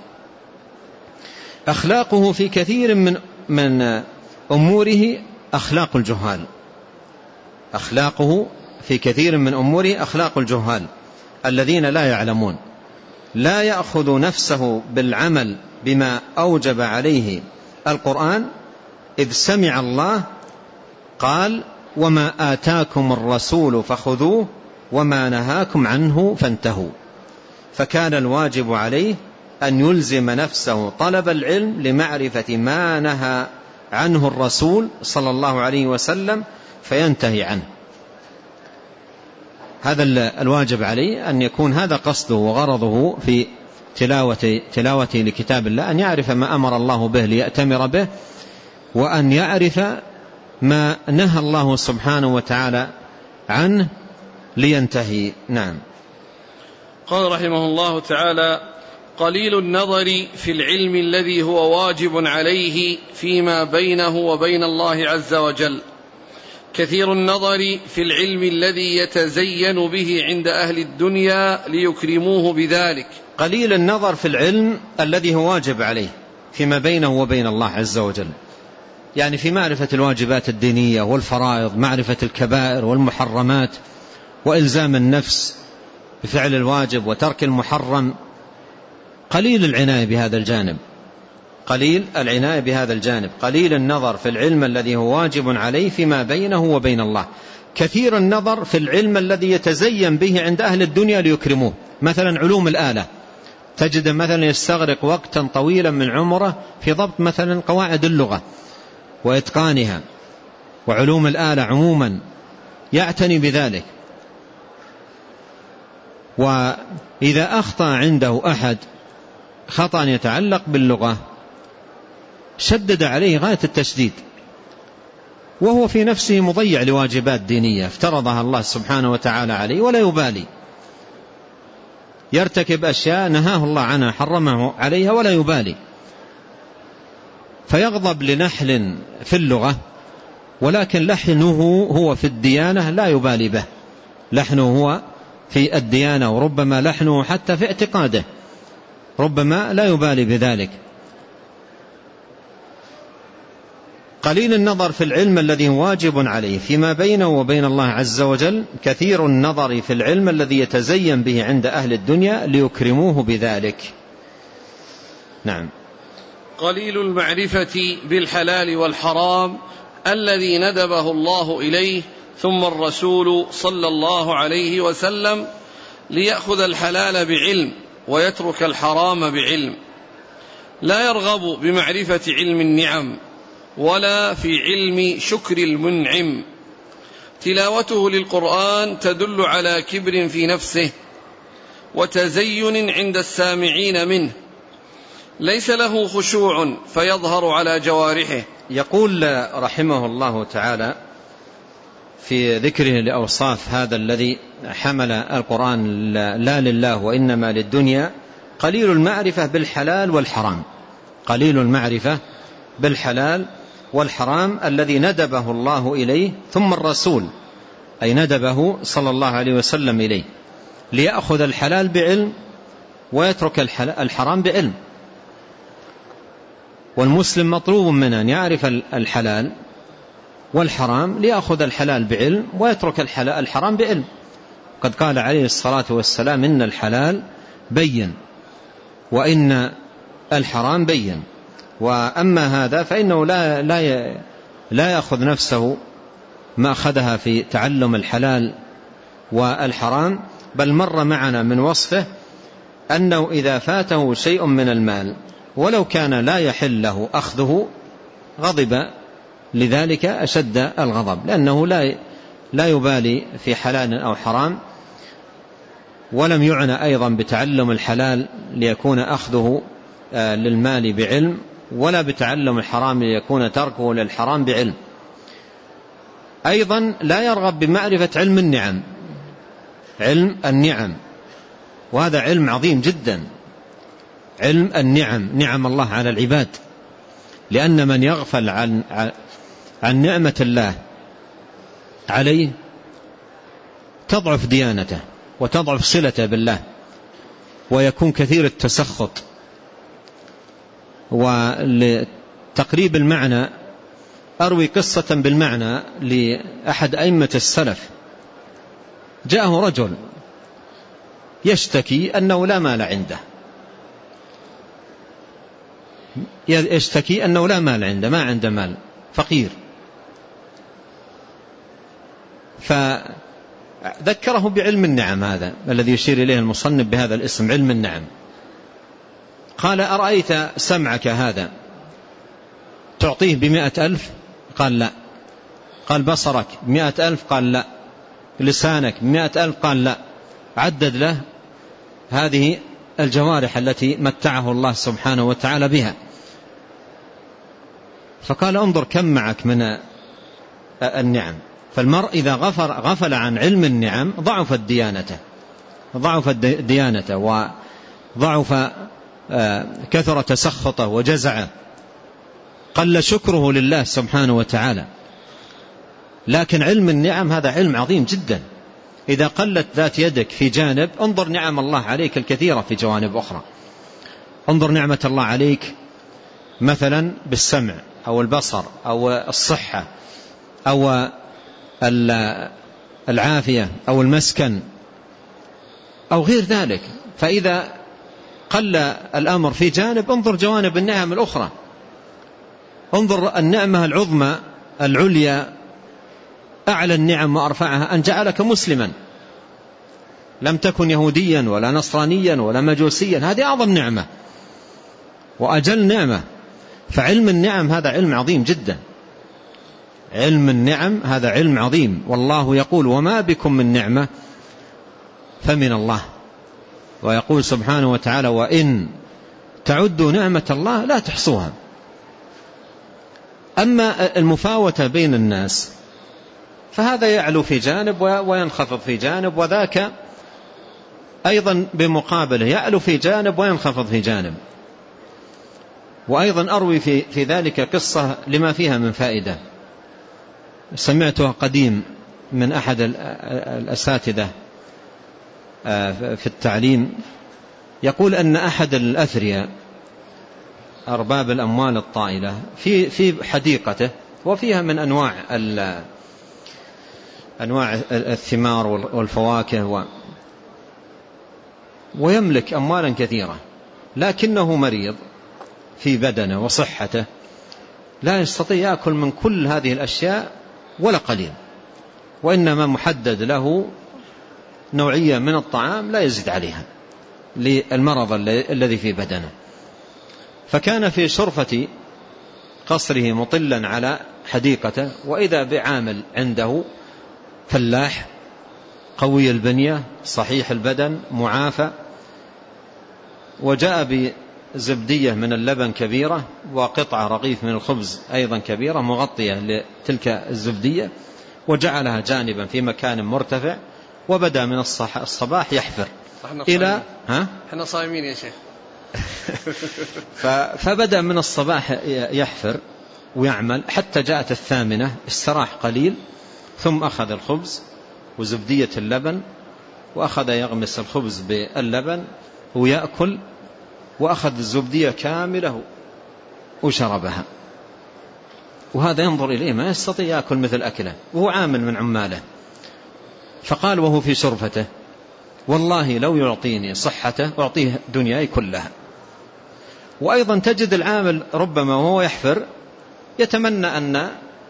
أخلاقه في كثير من من أموره أخلاق الجهال أخلاقه في كثير من أموره أخلاق الجهال الذين لا يعلمون. لا يأخذ نفسه بالعمل بما أوجب عليه القرآن، إذ سمع الله قال: وما آتاكم الرسول فخذوه وما نهاكم عنه فانتهوا. فكان الواجب عليه أن يلزم نفسه طلب العلم لمعرفة ما نهى عنه الرسول صلى الله عليه وسلم فينتهي عنه. هذا الواجب عليه، أن يكون هذا قصده وغرضه في تلاوة تلاوته لكتاب الله أن يعرف ما أمر الله به ليأتمر به، وأن يعرف ما نهى الله سبحانه وتعالى عنه لينتهي. نعم. قال رحمه الله تعالى: قليل النظر في العلم الذي هو واجب عليه فيما بينه وبين الله عز وجل، كثير النظر في العلم الذي يتزين به عند أهل الدنيا ليكرموه بذلك. قليل النظر في العلم الذي هو واجب عليه فيما بينه وبين الله عز وجل، يعني في معرفة الواجبات الدينية والفرائض، معرفة الكبائر والمحرمات، وإلزام النفس بفعل الواجب وترك المحرم. قليل العناية بهذا الجانب، قليل العناية بهذا الجانب قليل النظر في العلم الذي هو واجب عليه فيما بينه وبين الله، كثير النظر في العلم الذي يتزين به عند أهل الدنيا ليكرموه. مثلا علوم الآلة، تجد مثلا يستغرق وقتا طويلا من عمره في ضبط مثلا قواعد اللغة وإتقانها، وعلوم الآلة عموما يعتني بذلك. وإذا أخطأ عنده أحد خطأ يتعلق باللغة شدد عليه غاية التشديد، وهو في نفسه مضيع لواجبات دينية افترضها الله سبحانه وتعالى عليه ولا يبالي، يرتكب أشياء نهاه الله عنها حرمه عليها ولا يبالي، فيغضب لنحل في اللغة ولكن لحنه هو في الديانة لا يبالي به، لحنه هو في الديانة، وربما لحنه حتى في اعتقاده ربما لا يبالي بذلك. قليل النظر في العلم الذي واجب عليه فيما بينه وبين الله عز وجل، كثير النظر في العلم الذي يتزين به عند أهل الدنيا ليكرموه بذلك. نعم. قليل المعرفة بالحلال والحرام الذي ندبه الله إليه ثم الرسول صلى الله عليه وسلم ليأخذ الحلال بعلم ويترك الحرام بعلم، لا يرغب بمعرفة علم النعم ولا في علم شكر المنعم. تلاوته للقرآن تدل على كبر في نفسه وتزين عند السامعين منه، ليس له خشوع فيظهر على جوارحه. يقول رحمه الله تعالى في ذكره لأوصاف هذا الذي حمل القرآن لا لله وإنما للدنيا: قليل المعرفة بالحلال والحرام، قليل المعرفة بالحلال والحرام الذي ندبه الله إليه ثم الرسول، أي ندبه صلى الله عليه وسلم إليه، ليأخذ الحلال بعلم ويترك الحرام بعلم. والمسلم مطلوب منه أن يعرف الحلال والحرام ليأخذ الحلال بعلم ويترك الحرام بعلم. قد قال عليه الصلاة والسلام: إن الحلال بين وإن الحرام بين. وأما هذا فإنه لا, لا, لا يأخذ نفسه ما أخذها في تعلم الحلال والحرام، بل مر معنا من وصفه أنه إذا فاته شيء من المال ولو كان لا يحل له أخذه غضب لذلك أشد الغضب، لأنه لا لا يبالي في حلال أو حرام، ولم يعنى أيضا بتعلم الحلال ليكون أخذه للمال بعلم، ولا بتعلم الحرام ليكون تركه للحرام بعلم. أيضا لا يرغب بمعرفة علم النعم، علم النعم، وهذا علم عظيم جدا، علم النعم، نعم الله على العباد، لأن من يغفل عن عن نعمة الله عليه تضعف ديانته وتضعف صلته بالله ويكون كثير التسخط. ولتقريب المعنى أروي قصة بالمعنى لأحد أئمة السلف. جاءه رجل يشتكي أنه لا مال عنده، يشتكي أنه لا مال عنده، ما عنده مال، فقير. فذكره بعلم النعم هذا الذي يشير إليه المصنف بهذا الاسم، علم النعم. قال: أرأيت سمعك هذا تعطيه بمئة ألف؟ قال: لا. قال: بصرك بمئة ألف؟ قال: لا. لسانك بمئة ألف؟ قال: لا. عدد له هذه الجوارح التي متعه الله سبحانه وتعالى بها. فقال انظر كم معك من النعم. فالمرء إذا غفر غفل عن علم النعم ضعفت ديانته ضعفت ديانته وضعف كثر تسخطه وجزعه، قل شكره لله سبحانه وتعالى. لكن علم النعم هذا علم عظيم جدا. إذا قلت ذات يدك في جانب، انظر نعم الله عليك الكثيرة في جوانب أخرى. انظر نعمة الله عليك مثلا بالسمع أو البصر أو الصحة أو العافية أو المسكن أو غير ذلك. فإذا قل الأمر في جانب، انظر جوانب النعم الأخرى. انظر النعمة العظمى العليا أعلى النعم وأرفعها أن جعلك مسلما، لم تكن يهوديا ولا نصرانيا ولا مجوسيا. هذه أعظم نعمة وأجل نعمة. فعلم النعم هذا علم عظيم جدا. علم النعم هذا علم عظيم. والله يقول وما بكم من نعمة فمن الله، ويقول سبحانه وتعالى وإن تعدوا نعمة الله لا تحصوها. أما المفاوتة بين الناس فهذا يعلو في جانب وينخفض في جانب، وذاك أيضا بمقابله يعلو في جانب وينخفض في جانب. وأيضا أروي في, في ذلك قصة لما فيها من فائدة سمعتها قديم من أحد الأساتذة في التعليم، يقول أن أحد الأثرياء أرباب الأموال الطائلة في في حديقته وفيها من أنواع أنواع الثمار والفواكه و ويملك أموالا كثيرة، لكنه مريض في بدنه وصحته، لا يستطيع يأكل من كل هذه الأشياء ولا قليل، وإنما محدد له نوعية من الطعام لا يزيد عليها للمرض الذي في بدنه. فكان في شرفة قصره مطلا على حديقته، وإذا بعامل عنده فلاح قوي البنية صحيح البدن معافى، وجاء بزبدية من اللبن كبيرة وقطعة رغيف من الخبز أيضا كبيرة مغطية لتلك الزبدية، وجعلها جانبا في مكان مرتفع، وبدأ من الصباح يحفر إلى ها احنا صايمين يا شيخ فبدأ من الصباح يحفر ويعمل حتى جاءت الثامنة، استراح قليل، ثم أخذ الخبز وزبدية اللبن وأخذ يغمس الخبز باللبن ويأكل، وأخذ الزبدية كاملة وشربها. وهذا ينظر إليه ما يستطيع يأكل مثل أكله، وهو عامل من عماله. فقال وهو في شرفته والله لو يعطيني صحته أعطيه دنياي كلها. وأيضا تجد العامل ربما وهو يحفر يتمنى أن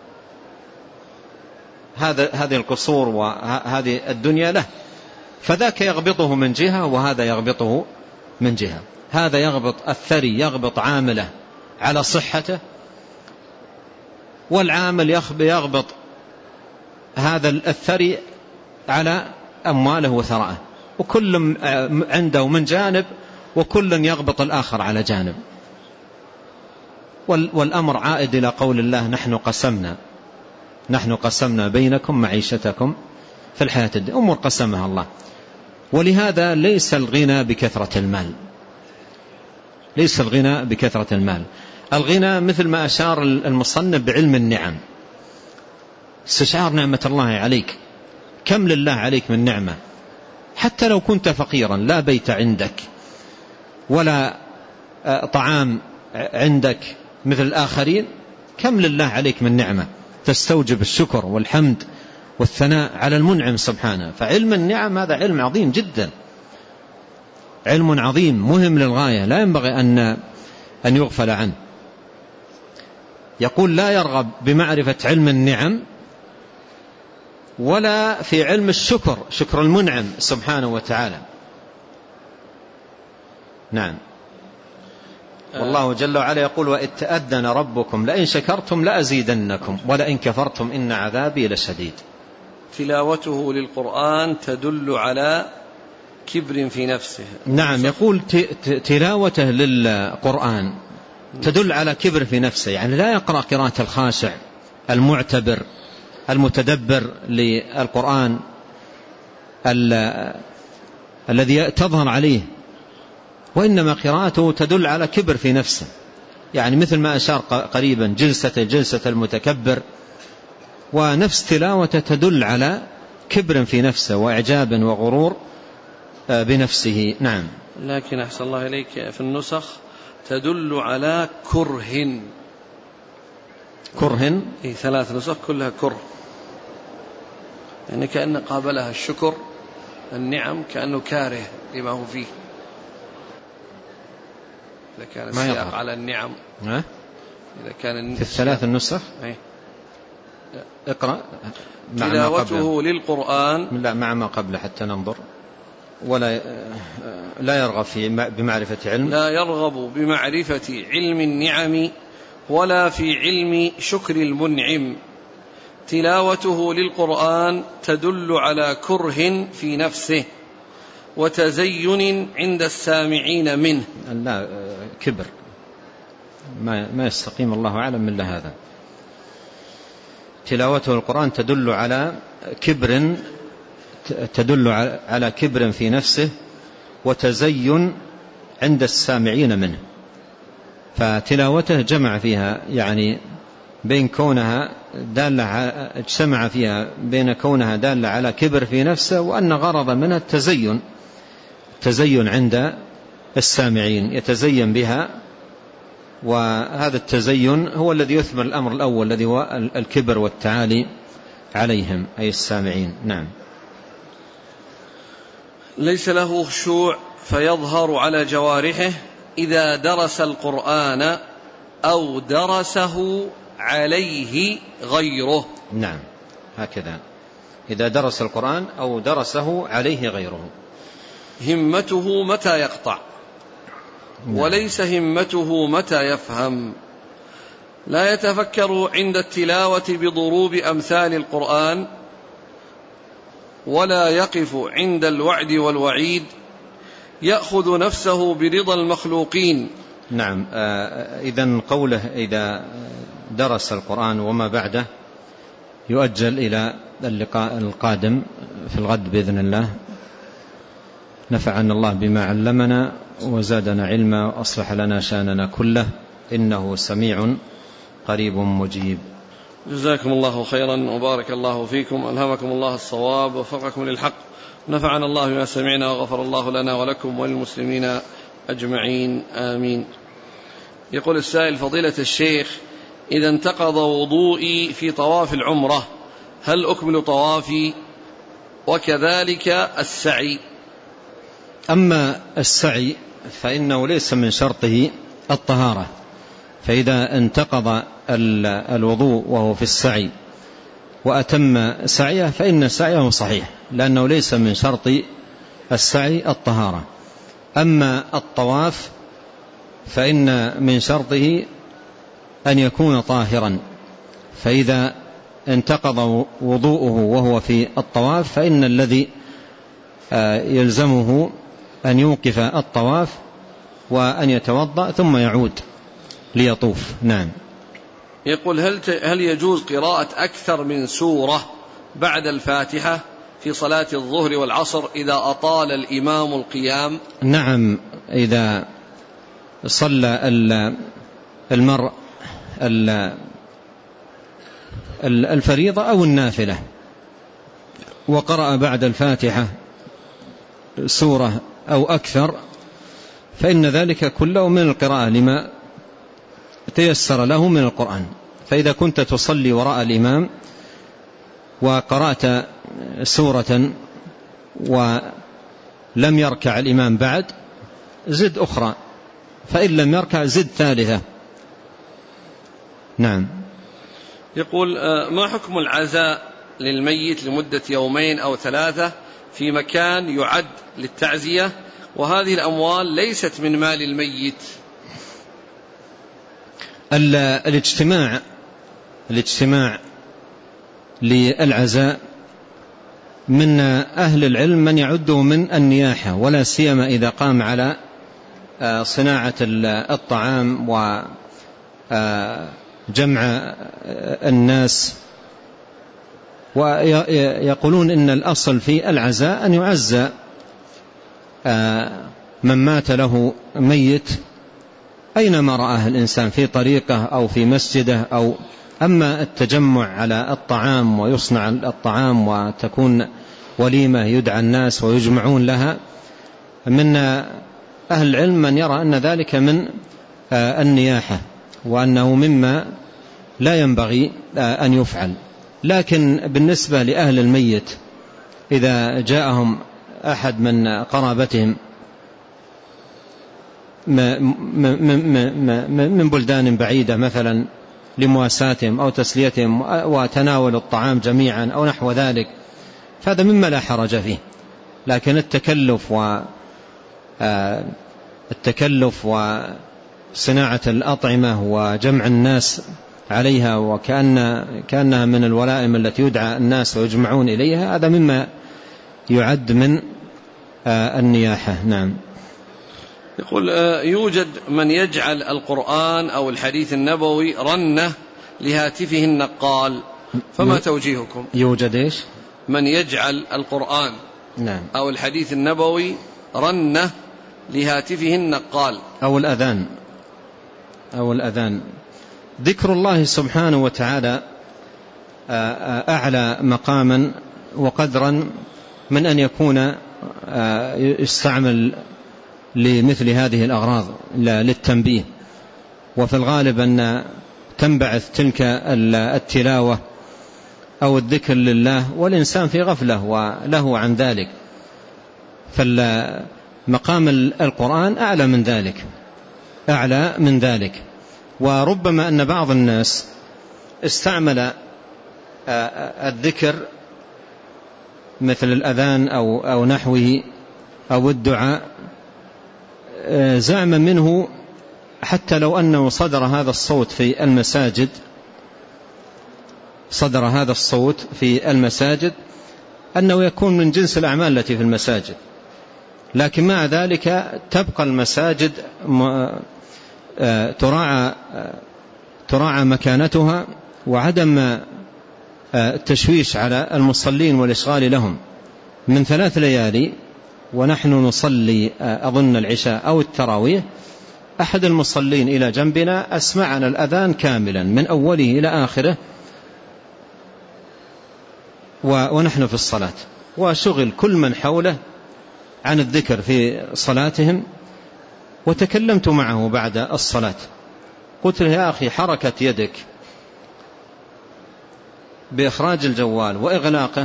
هذا هذه القصور وهذه الدنيا له، فذاك يغبطه من جهة وهذا يغبطه من جهة. هذا يغبط الثري يغبط عامله على صحته، والعامل يغبط هذا الثري على أمواله وثرائه، وكل عنده من جانب وكل يغبط الآخر على جانب. والأمر عائد إلى قول الله نحن قسمنا نحن قسمنا بينكم معيشتكم في الحياة الدنيا. أمور قسمها الله. ولهذا ليس الغنى بكثرة المال، ليس الغنى بكثرة المال. الغنى مثل ما أشار المصنف بعلم النعم، استشعار نعمة الله عليك، كم لله عليك من نعمة. حتى لو كنت فقيرا لا بيت عندك ولا طعام عندك مثل الآخرين، كم لله عليك من نعمة تستوجب الشكر والحمد والثناء على المنعم سبحانه. فعلم النعم هذا علم عظيم جدا، علم عظيم مهم للغاية، لا ينبغي أن أن يغفل عنه. يقول لا يرغب بمعرفة علم النعم ولا في علم الشكر، شكر المنعم سبحانه وتعالى. نعم. والله جل وعلا يقول وإذ تأذن ربكم لئن شكرتم لأزيدنكم ولئن كفرتم إن عذابي لشديد. تلاوته للقرآن تدل على كبر في نفسه. نعم، يقول تلاوته للقرآن تدل على كبر في نفسه، يعني لا يقرأ قراءة الخاشع المعتبر المتدبر للقرآن الذي تظهر عليه، وإنما قراءته تدل على كبر في نفسه، يعني مثل ما أشار قريبا جلسة جلسة المتكبر، ونفس تلاوته تدل على كبر في نفسه وإعجاب وغرور بنفسه. نعم. لكن أحسن الله إليك في النسخ تدل على كره. كره إيه، ثلاث نسخ كلها كره، يعني كأن قابلها الشكر النعم كأنه كاره لما هو فيه. إذا كان السياق على النعم ها؟ إذا كان في الثلاث النسخ أي. اقرأ تلاوته للقرآن لا مع ما قبله حتى ننظر. ولا لا يرغب في بمعرفة علم لا يرغب بمعرفة علم النعم ولا في علم شكر المنعم. تلاوته للقرآن تدل على كره في نفسه وتزين عند السامعين منه. لا كبر ما ما يستقيم، الله أعلم إلا هذا. تلاوته القرآن تدل على كبر تدل على كبر في نفسه وتزين عند السامعين منه. فتلاوته جمع فيها يعني بين كونها دالة اجتمع فيها بين كونها دالة على كبر في نفسه وأن غرض منها التزين تزين عند السامعين، يتزين بها، وهذا التزين هو الذي يثمر الأمر الأول الذي هو الكبر والتعالي عليهم أي السامعين. نعم. ليس له خشوع فيظهر على جوارحه إذا درس القرآن أو درسه عليه غيره. نعم هكذا، إذا درس القرآن أو درسه عليه غيره. همته متى يقطع وليس همته متى يفهم. لا يتفكر عند التلاوة بضروب أمثال القرآن ولا يقف عند الوعد والوعيد. يأخذ نفسه برضا المخلوقين. نعم. إذن قوله إذا درس القرآن وما بعده يؤجل إلى اللقاء القادم في الغد بإذن الله. نفعنا الله بما علمنا وزادنا علما وأصلح لنا شأننا كله، إنه سميع قريب مجيب. جزاكم الله خيرا وبارك الله فيكم، ألهمكم الله الصواب ووفقكم للحق، نفعنا الله بما سمعنا وغفر الله لنا ولكم وللمسلمين أجمعين آمين. يقول السائل: فضيلة الشيخ، إذا انتقض وضوئي في طواف العمرة هل أكمل طوافي؟ وكذلك السعي. أما السعي فإنه ليس من شرطه الطهارة، فإذا انتقض الوضوء وهو في السعي وأتم سعيه فإن سعيه صحيح، لأنه ليس من شرط السعي الطهارة. أما الطواف فإن من شرطه أن يكون طاهرا، فإذا انتقض وضوءه وهو في الطواف فإن الذي يلزمه أن يوقف الطواف وأن يتوضأ ثم يعود ليطوف. نعم. يقول: هل هل يجوز قراءة أكثر من سورة بعد الفاتحة في صلاة الظهر والعصر إذا أطال الإمام القيام؟ نعم، إذا صلى المرء الفريضة أو النافلة وقرأ بعد الفاتحة سورة أو أكثر فإن ذلك كله من القراءة لما تيسر له من القرآن. فإذا كنت تصلي وراء الإمام وقرأت سورة ولم يركع الإمام بعد زد أخرى، فإن لم يركع زد ثالثة. نعم. يقول: ما حكم العزاء للميت لمدة يومين أو ثلاثة في مكان يعد للتعزية وهذه الأموال ليست من مال الميت؟ الاجتماع الاجتماع للعزاء من أهل العلم من يعده من النياحة، ولا سيما إذا قام على صناعة الطعام وجمع الناس. ويقولون إن الأصل في العزاء أن يعزى من مات له ميت أينما رآه الإنسان، في طريقه أو في مسجده. أو أما التجمع على الطعام ويصنع الطعام وتكون وليمة يدعى الناس ويجمعون لها، من أهل العلم من يرى أن ذلك من النياحة وأنه مما لا ينبغي أن يفعل. لكن بالنسبة لأهل الميت إذا جاءهم أحد من قرابتهم من بلدان بعيدة مثلا لمواساتهم أو تسليتهم وتناول الطعام جميعا أو نحو ذلك، فهذا مما لا حرج فيه. لكن التكلف و التكلف وصناعة الأطعمة وجمع الناس عليها وكأن كأنها من الولائم التي يدعى الناس ويجمعون إليها، هذا مما يعد من النياحة. نعم. يقول يوجد من يجعل القرآن أو الحديث النبوي رنة لهاتفه النقال، فما توجيهكم؟ يوجد إيش؟ من يجعل القرآن نعم أو الحديث النبوي رنة لهاتفه النقال أو الأذان أو الأذان. ذكر الله سبحانه وتعالى أعلى مقاما وقدرا من أن يكون يستعمل لمثل هذه الأغراض للتنبيه. وفي الغالب أن تنبعث تلك التلاوة أو الذكر لله والإنسان في غفلة وله عن ذلك، فالمقام القرآن أعلى من ذلك أعلى من ذلك. وربما أن بعض الناس استعمل الذكر مثل الأذان أو, أو نحوه أو الدعاء زعم منه حتى لو أنه صدر هذا الصوت في المساجد صدر هذا الصوت في المساجد أنه يكون من جنس الأعمال التي في المساجد، لكن مع ذلك تبقى المساجد تراعى تراعى مكانتها وعدم التشويش على المصلين والإشغال لهم. من ثلاث ليالي ونحن نصلي أظن العشاء أو التراويح، أحد المصلين إلى جنبنا أسمعنا الأذان كاملا من أوله إلى آخره ونحن في الصلاة، وشغل كل من حوله عن الذكر في صلاتهم. وتكلمت معه بعد الصلاة قلت له يا أخي حركة يدك بإخراج الجوال وإغلاقه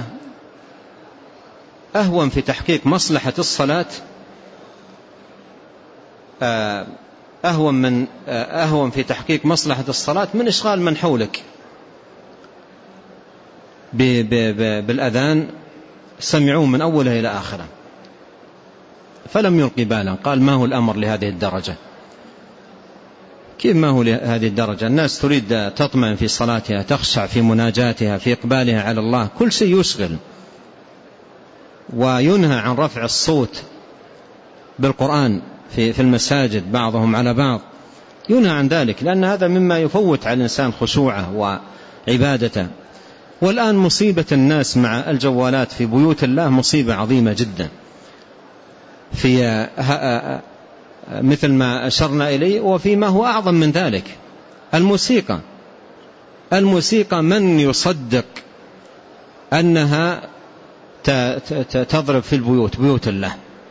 أهون في تحقيق مصلحة الصلاة أهون من أهون في تحقيق مصلحة الصلاة من إشغال من حولك بالأذان سمعوا من أوله إلى آخره. فلم يلقي بالا، قال ما هو الأمر لهذه الدرجة؟ كيف ما هو لهذه الدرجة؟ الناس تريد تطمئن في صلاتها، تخشع في مناجاتها، في إقبالها على الله، كل شيء يشغل. وينهى عن رفع الصوت بالقرآن في في المساجد بعضهم على بعض، ينهى عن ذلك لأن هذا مما يفوت على الإنسان خشوعه وعبادته. والآن مصيبة الناس مع الجوالات في بيوت الله مصيبة عظيمة جدا، في مثل ما أشرنا إليه. وفيما هو أعظم من ذلك الموسيقى الموسيقى من يصدق أنها تضرب في البيوت بيوت الله؟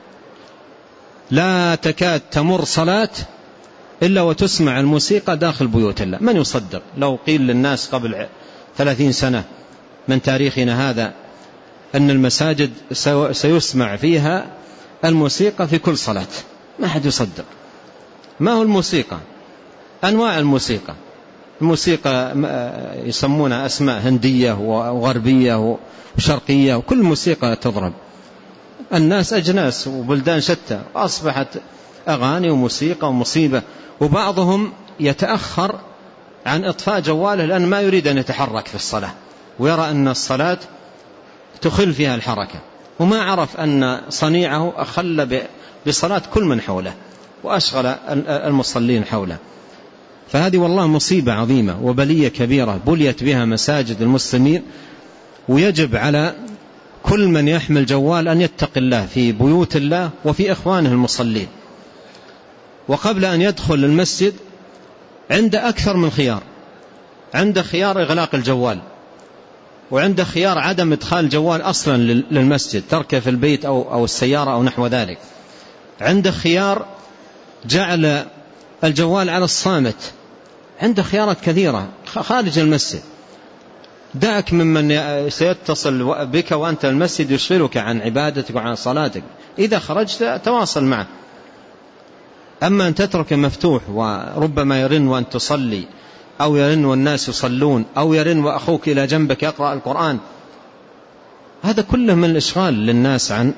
لا تكاد تمر صلاة إلا وتسمع الموسيقى داخل بيوت الله. من يصدق؟ لو قيل للناس قبل ثلاثين سنة من تاريخنا هذا أن المساجد سيسمع فيها الموسيقى في كل صلاة، ما حد يصدق. ما هو الموسيقى؟ أنواع الموسيقى الموسيقى يسمونها أسماء هندية وغربية وشرقية، وكل موسيقى تضرب. الناس أجناس وبلدان شتى، وأصبحت أغاني وموسيقى ومصيبة. وبعضهم يتأخر عن إطفاء جواله لأن ما يريد أن يتحرك في الصلاة، ويرى أن الصلاة تخل فيها الحركة، وما عرف أن صنيعه أخل بصلاة كل من حوله وأشغل المصلين حوله. فهذه والله مصيبة عظيمة وبلية كبيرة بليت بها مساجد المسلمين، ويجب على كل من يحمل جوال أن يتقي الله في بيوت الله وفي إخوانه المصلين. وقبل أن يدخل المسجد عنده أكثر من خيار، عنده خيار إغلاق الجوال، وعنده خيار عدم إدخال الجوال أصلا للمسجد، تركه في البيت أو, أو السيارة أو نحو ذلك. عنده خيار جعل الجوال على الصامت، عنده خيارات كثيرة خارج المسجد. دعك ممن سيتصل بك وأنت المسجد يشغلك عن عبادتك وعن صلاتك، إذا خرجت تواصل معه. أما أن تترك مفتوح وربما يرن وأن تصلي، أو يرن والناس يصلون، أو يرن وأخوك إلى جنبك يقرأ القرآن، هذا كله من الإشغال للناس عن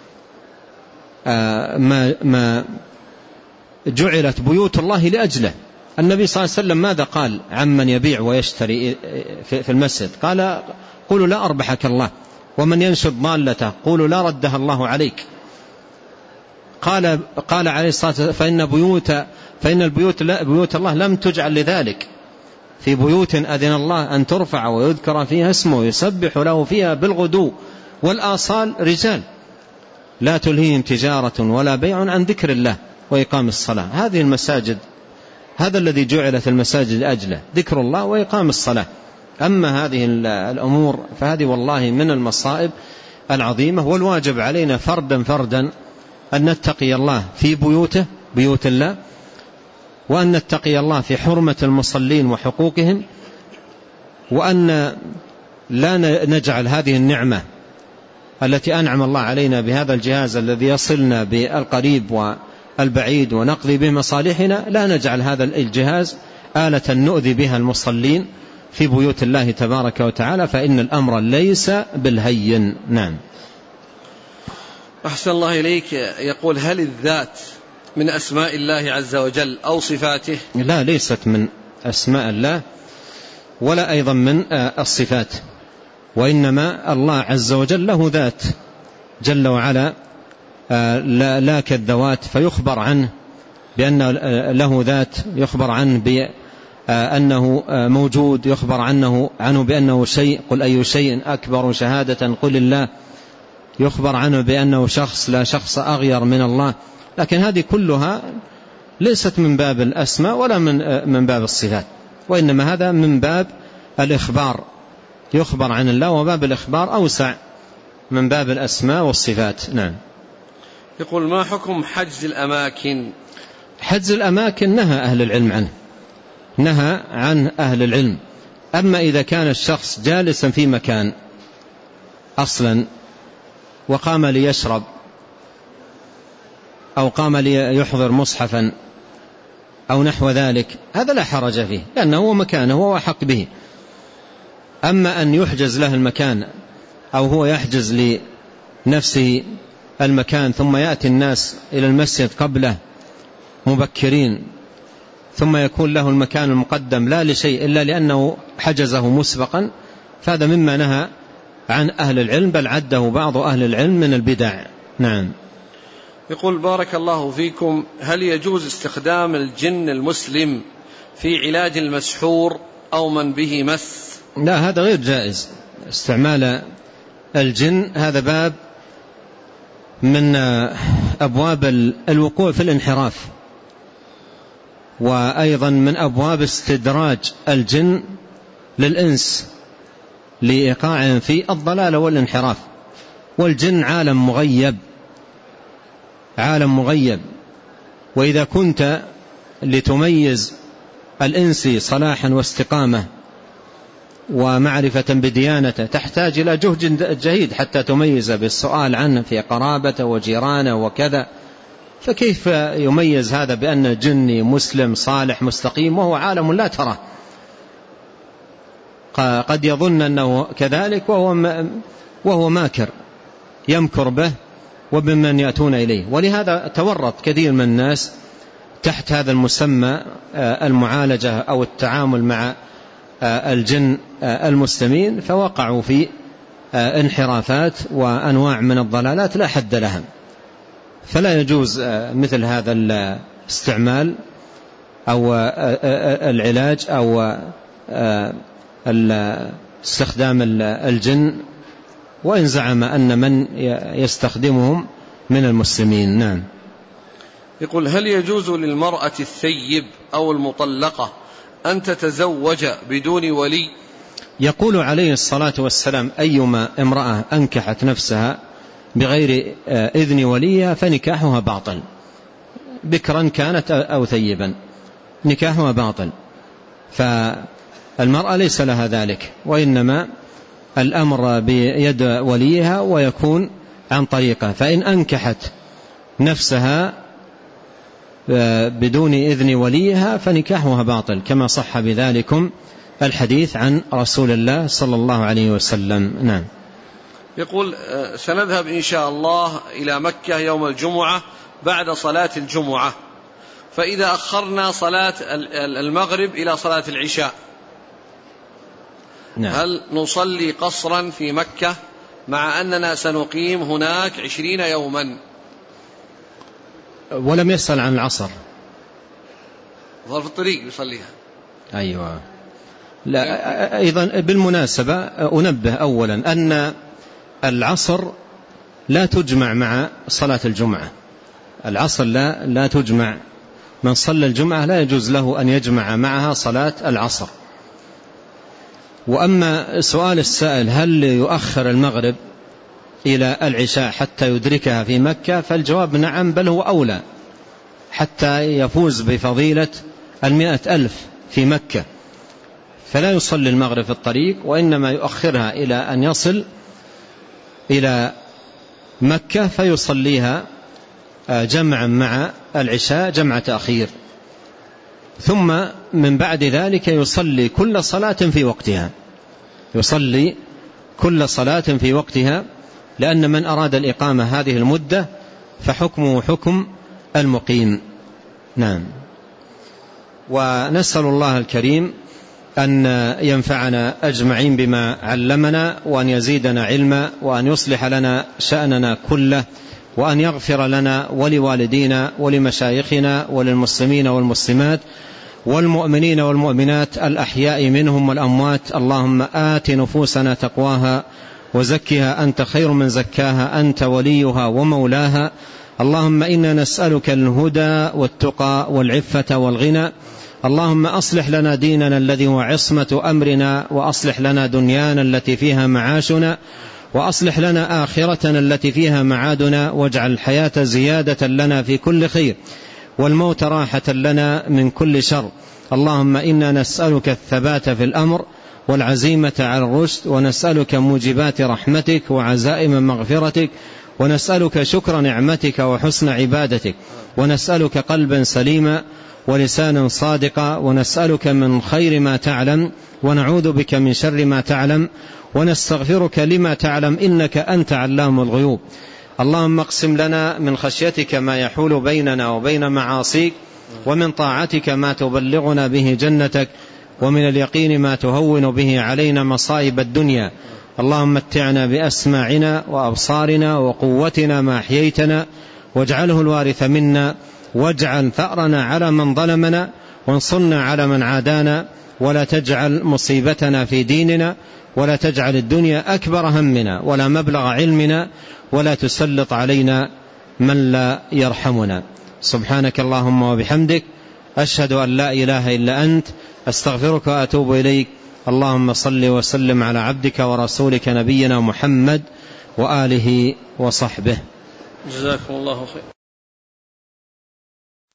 ما ما جعلت بيوت الله لأجله. النبي صلى الله عليه وسلم ماذا قال عمن يبيع ويشتري في المسجد؟ قال: قولوا لا أربحك الله، ومن ينشد ضالته قولوا لا ردها الله عليك. قال قال عليه الصلاة والسلام: فإن بيوت فإن البيوت لا بيوت الله لم تجعل لذلك، في بيوت أذن الله أن ترفع ويذكر فيها اسمه يسبح له فيها بالغدو والآصال رجال لا تلهيهم تجارة ولا بيع عن ذكر الله وإقام الصلاة. هذه المساجد، هذا الذي جعلت المساجد لأجله، ذكر الله وإقام الصلاة. أما هذه الأمور فهذه والله من المصائب العظيمة، والواجب علينا فردا فردا أن نتقي الله في بيوته بيوت الله، وأن نتقي الله في حرمة المصلين وحقوقهم، وأن لا نجعل هذه النعمة التي أنعم الله علينا بهذا الجهاز الذي يصلنا بالقريب والبعيد ونقضي به مصالحنا، لا نجعل هذا الجهاز آلة نؤذي بها المصلين في بيوت الله تبارك وتعالى، فإن الأمر ليس بالهين. نعم. أحسن الله إليك. يقول: هل الذات من أسماء الله عز وجل أو صفاته؟ لا، ليست من أسماء الله ولا أيضا من الصفات، وإنما الله عز وجل له ذات جل وعلا لا كالذوات، فيخبر عنه بأن له ذات، يخبر عنه بأنه موجود، يخبر عنه عنه بأنه شيء، قل أي شيء أكبر شهادة قل الله، يخبر عنه بأنه شخص، لا شخص أغير من الله. لكن هذه كلها ليست من باب الأسماء ولا من من باب الصفات، وإنما هذا من باب الإخبار، يخبر عن الله، وباب الإخبار أوسع من باب الأسماء والصفات. نعم. يقول: ما حكم حجز الأماكن؟ حجز الأماكن نهى أهل العلم عنه، نهى عن أهل العلم. أما إذا كان الشخص جالسا في مكان أصلا وقام ليشرب أو قام ليحضر مصحفا أو نحو ذلك، هذا لا حرج فيه، لأنه هو مكانه وهو حق به. أما أن يحجز له المكان أو هو يحجز لنفسه المكان ثم يأتي الناس إلى المسجد قبله مبكرين، ثم يكون له المكان المقدم لا لشيء إلا لأنه حجزه مسبقا، فهذا مما نهى عن أهل العلم، بل عده بعض أهل العلم من البدع. نعم. يقول: بارك الله فيكم، هل يجوز استخدام الجن المسلم في علاج المسحور أو من به مس؟ لا، هذا غير جائز. استعمال الجن هذا باب من أبواب الوقوع في الانحراف، وأيضا من أبواب استدراج الجن للإنس لإيقاعهم في الضلال والانحراف. والجن عالم مغيب، عالم مغيب، وإذا كنت لتميز الإنس صلاحا واستقامة ومعرفة بديانته تحتاج إلى جهد جهيد حتى تميز بالسؤال عنه في قرابته وجيرانه وكذا، فكيف يميز هذا بأن جني مسلم صالح مستقيم وهو عالم لا تراه؟ قد يظن أنه كذلك وهو وهو ماكر يمكر به وبمن يأتون إليه. ولهذا تورط كثير من الناس تحت هذا المسمى المعالجة أو التعامل مع الجن المسلمين، فوقعوا في انحرافات وأنواع من الضلالات لا حد لها، فلا يجوز مثل هذا الاستعمال أو العلاج أو استخدام الجن، وإن زعم أن من يستخدمهم من المسلمين. نعم. يقول: هل يجوز للمرأة الثيب أو المطلقة أن تتزوج بدون ولي؟ يقول عليه الصلاة والسلام: أيما امرأة أنكحت نفسها بغير إذن وليها فنكاحها باطل، بكرا كانت أو ثيبا نكاحها باطل. فالمرأة ليس لها ذلك، وإنما الأمر بيد وليها ويكون عن طريقه. فإن أنكحت نفسها بدون إذن وليها فنكاحها باطل، كما صح بذلكم الحديث عن رسول الله صلى الله عليه وسلم. نعم. يقول: سنذهب إن شاء الله إلى مكة يوم الجمعة بعد صلاة الجمعة، فإذا أخرنا صلاة المغرب إلى صلاة العشاء، نعم، هل نصلي قصرا في مكة مع أننا سنقيم هناك عشرين يوما؟ ولم يسأل عن العصر. ظل في الطريق يصليها. أيوة. لا، أيضا بالمناسبة أنبه أولا أن العصر لا تجمع مع صلاة الجمعة. العصر لا, لا تجمع. من صلى الجمعة لا يجوز له أن يجمع معها صلاة العصر. وأما سؤال السائل: هل يؤخر المغرب إلى العشاء حتى يدركها في مكة؟ فالجواب نعم، بل هو أولى، حتى يفوز بفضيلة المئة ألف في مكة. فلا يصلي المغرب في الطريق، وإنما يؤخرها إلى أن يصل إلى مكة فيصليها جمعا مع العشاء جمع تأخير، ثم من بعد ذلك يصلي كل صلاة في وقتها، يصلي كل صلاة في وقتها، لأن من أراد الإقامة هذه المدة فحكمه حكم المقيم. نعم. ونسأل الله الكريم أن ينفعنا أجمعين بما علمنا، وأن يزيدنا علما، وأن يصلح لنا شأننا كله، وأن يغفر لنا ولوالدينا ولمشايخنا وللمسلمين والمسلمات والمؤمنين والمؤمنات الأحياء منهم والأموات. اللهم آت نفوسنا تقواها وزكها أنت خير من زكاها، أنت وليها ومولاها. اللهم إنا نسألك الهدى والتقى والعفة والغنى. اللهم أصلح لنا ديننا الذي هو عصمة أمرنا، وأصلح لنا دنيانا التي فيها معاشنا، وأصلح لنا آخرتنا التي فيها معادنا، واجعل الحياة زيادة لنا في كل خير، والموت راحة لنا من كل شر. اللهم إنا نسألك الثبات في الأمر والعزيمة على الرشد، ونسألك موجبات رحمتك وعزائم مغفرتك، ونسألك شكر نعمتك وحسن عبادتك، ونسألك قلبا سليما ولسانا صادقا، ونسألك من خير ما تعلم، ونعوذ بك من شر ما تعلم، ونستغفرك لما تعلم، إنك أنت علام الغيوب. اللهم اقسم لنا من خشيتك ما يحول بيننا وبين معاصيك، ومن طاعتك ما تبلغنا به جنتك، ومن اليقين ما تهون به علينا مصائب الدنيا. اللهم متعنا بأسماعنا وأبصارنا وقوتنا ما أحييتنا، واجعله الوارث منا، واجعل ثأرنا على من ظلمنا، وانصرنا على من عادانا، ولا تجعل مصيبتنا في ديننا، ولا تجعل الدنيا أكبر همنا ولا مبلغ علمنا، ولا تسلط علينا من لا يرحمنا. سبحانك اللهم وبحمدك، أشهد أن لا إله إلا أنت، أستغفرك وأتوب إليك. اللهم صل وسلم على عبدك ورسولك نبينا محمد وآله وصحبه. جزاكم الله خير.